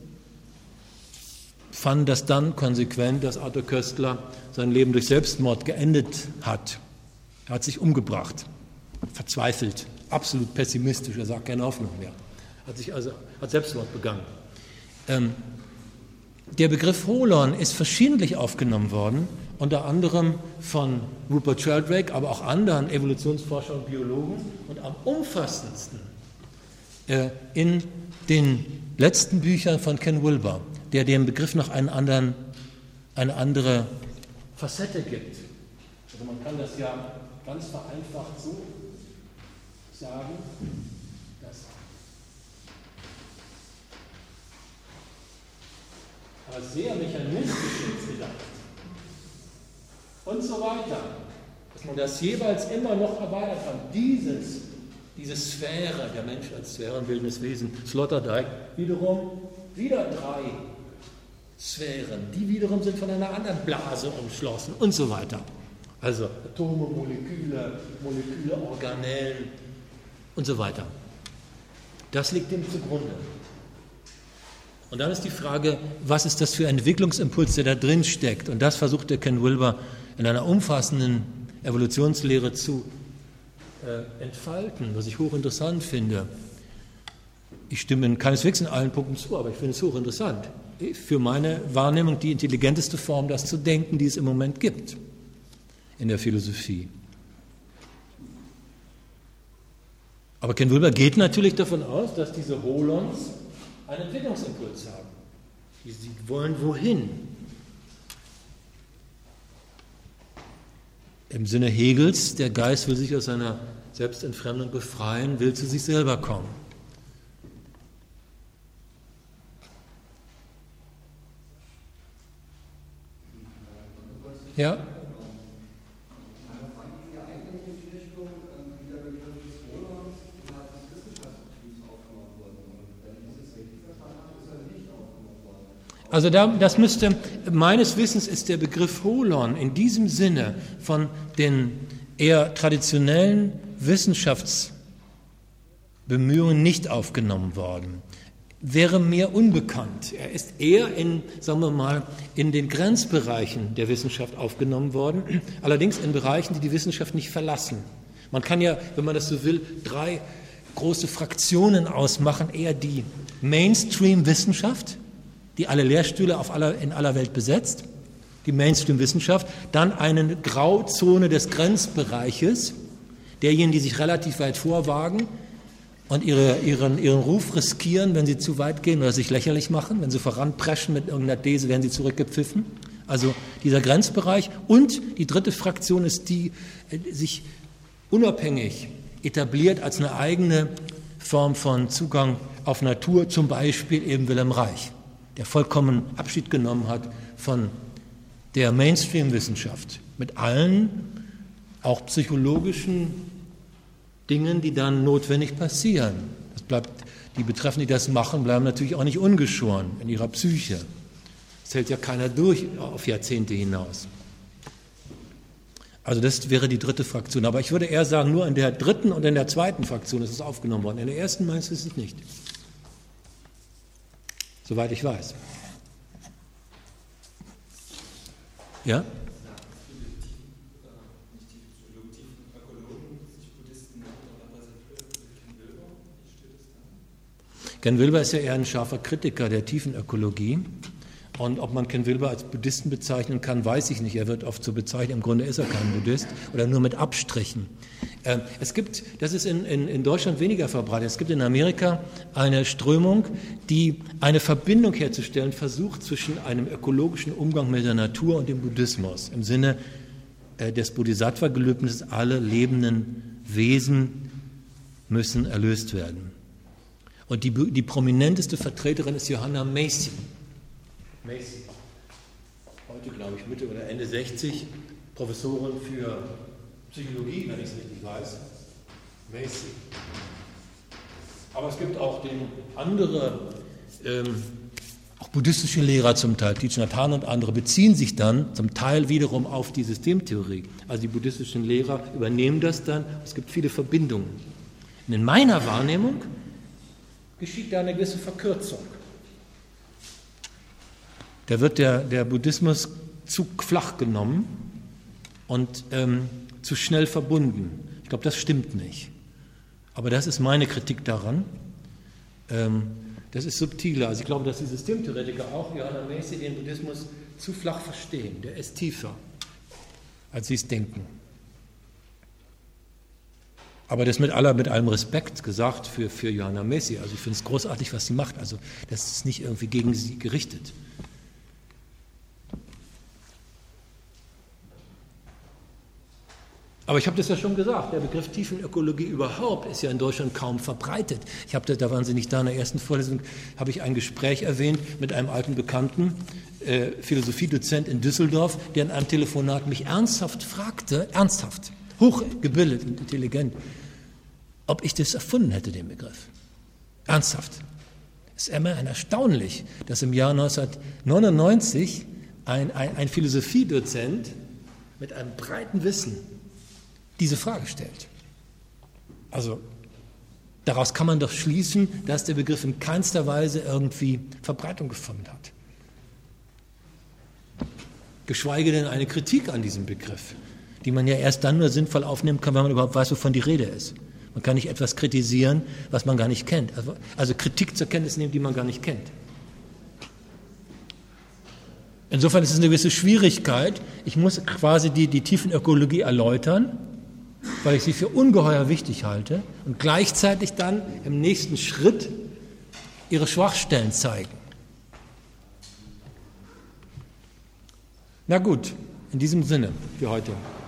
fanden das dann konsequent, dass Arthur Koestler sein Leben durch Selbstmord geendet hat. Er hat sich umgebracht, verzweifelt, absolut pessimistisch, er sagt keine Hoffnung mehr. Hat sich also hat Selbstmord begangen. Ähm, der Begriff Holon ist verschiedentlich aufgenommen worden, unter anderem von Rupert Sheldrake, aber auch anderen Evolutionsforschern und Biologen und am umfassendsten äh, in den letzten Büchern von Ken Wilber, der dem Begriff noch einen anderen, eine andere Facette gibt. Also man kann das ja ganz vereinfacht so sagen, dass aber sehr mechanistisch jetzt gedacht und so weiter, dass man das jeweils immer noch erweitert kann. Dieses, diese Sphäre, der Mensch als sphärenbildendes Wesen, Sloterdijk, wiederum wieder drei Sphären, die wiederum sind von einer anderen Blase umschlossen und so weiter. Also Atome, Moleküle, Moleküle, Organellen und so weiter. Das liegt dem zugrunde. Und dann ist die Frage, was ist das für ein Entwicklungsimpuls, der da drin steckt? Und das versucht der Ken Wilber in einer umfassenden Evolutionslehre zu äh, entfalten, was ich hochinteressant finde. Ich stimme keineswegs in allen Punkten zu, aber ich finde es hochinteressant. Für meine Wahrnehmung die intelligenteste Form, das zu denken, die es im Moment gibt in der Philosophie. Aber Ken Wilber geht natürlich davon aus, dass diese Holons einen Entwicklungsimpuls haben. Sie wollen wohin? Im Sinne Hegels, der Geist will sich aus seiner Selbstentfremdung befreien, will zu sich selber kommen. Ja? Also da, das müsste, meines Wissens ist der Begriff Holon in diesem Sinne von den eher traditionellen Wissenschaftsbemühungen nicht aufgenommen worden. Wäre mir unbekannt. Er ist eher in, sagen wir mal, in den Grenzbereichen der Wissenschaft aufgenommen worden, allerdings in Bereichen, die die Wissenschaft nicht verlassen. Man kann ja, wenn man das so will, drei große Fraktionen ausmachen, eher die Mainstream-Wissenschaft, die alle Lehrstühle auf aller, in aller Welt besetzt, die Mainstream-Wissenschaft, dann eine Grauzone des Grenzbereiches, derjenigen, die sich relativ weit vorwagen und ihre, ihren, ihren Ruf riskieren, wenn sie zu weit gehen oder sich lächerlich machen, wenn sie voranpreschen mit irgendeiner These, werden sie zurückgepfiffen. Also dieser Grenzbereich. Und die dritte Fraktion ist die, die sich unabhängig etabliert als eine eigene Form von Zugang auf Natur, zum Beispiel eben Wilhelm Reich, der vollkommen Abschied genommen hat von der Mainstream-Wissenschaft mit allen auch psychologischen Dingen, die dann notwendig passieren. Das bleibt, die Betreffenden, die das machen, bleiben natürlich auch nicht ungeschoren in ihrer Psyche. Das hält ja keiner durch auf Jahrzehnte hinaus. Also das wäre die dritte Fraktion. Aber ich würde eher sagen, nur in der dritten und in der zweiten Fraktion ist es aufgenommen worden. In der ersten meines Wissens nicht. Soweit ich weiß. Ja? Ken Wilber ist ja eher ein scharfer Kritiker der Tiefenökologie. Und ob man Ken Wilber als Buddhisten bezeichnen kann, weiß ich nicht. Er wird oft so bezeichnet. Im Grunde ist er kein Buddhist oder nur mit Abstrichen. Äh, es gibt, das ist in, in, in Deutschland weniger verbreitet, es gibt in Amerika eine Strömung, die eine Verbindung herzustellen versucht zwischen einem ökologischen Umgang mit der Natur und dem Buddhismus. Im Sinne äh, des Bodhisattva-Gelübnisses, alle lebenden Wesen müssen erlöst werden. Und die, die prominenteste Vertreterin ist Johanna Macy. Macy, heute glaube ich Mitte oder Ende sechzig, Professorin für Psychologie, wenn ich es richtig weiß. Macy. Aber es gibt auch den andere, ähm, auch buddhistische Lehrer zum Teil, Thich Nhat Hanh und andere, beziehen sich dann zum Teil wiederum auf die Systemtheorie. Also die buddhistischen Lehrer übernehmen das dann. Es gibt viele Verbindungen. Und in meiner Wahrnehmung geschieht da eine gewisse Verkürzung. Da wird der, der Buddhismus zu flach genommen und ähm, zu schnell verbunden. Ich glaube, das stimmt nicht. Aber das ist meine Kritik daran. Ähm, das ist subtiler. Also ich glaube, dass die Systemtheoretiker auch, Johanna Macy, den Buddhismus zu flach verstehen. Der ist tiefer, als sie es denken. Aber das mit aller, mit allem Respekt gesagt für, für Johanna Macy. Also ich finde es großartig, was sie macht. Also das ist nicht irgendwie gegen sie gerichtet. Aber ich habe das ja schon gesagt, der Begriff Tiefenökologie überhaupt ist ja in Deutschland kaum verbreitet. Ich habe, da waren Sie nicht da, in der ersten Vorlesung habe ich ein Gespräch erwähnt mit einem alten Bekannten, äh, Philosophiedozent in Düsseldorf, der in einem Telefonat mich ernsthaft fragte, ernsthaft, hochgebildet und intelligent, ob ich das erfunden hätte, den Begriff. Ernsthaft. Es ist immerhin erstaunlich, dass im Jahr neunzehnhundertneunundneunzig ein, ein, ein Philosophiedozent mit einem breiten Wissen diese Frage stellt. Also daraus kann man doch schließen, dass der Begriff in keinster Weise irgendwie Verbreitung gefunden hat. Geschweige denn eine Kritik an diesem Begriff, die man ja erst dann nur sinnvoll aufnehmen kann, wenn man überhaupt weiß, wovon die Rede ist. Man kann nicht etwas kritisieren, was man gar nicht kennt. Also, also Kritik zur Kenntnis nehmen, die man gar nicht kennt. Insofern ist es eine gewisse Schwierigkeit. Ich muss quasi die, die Tiefenökologie erläutern, weil ich sie für ungeheuer wichtig halte und gleichzeitig dann im nächsten Schritt ihre Schwachstellen zeigen. Na gut, in diesem Sinne für heute.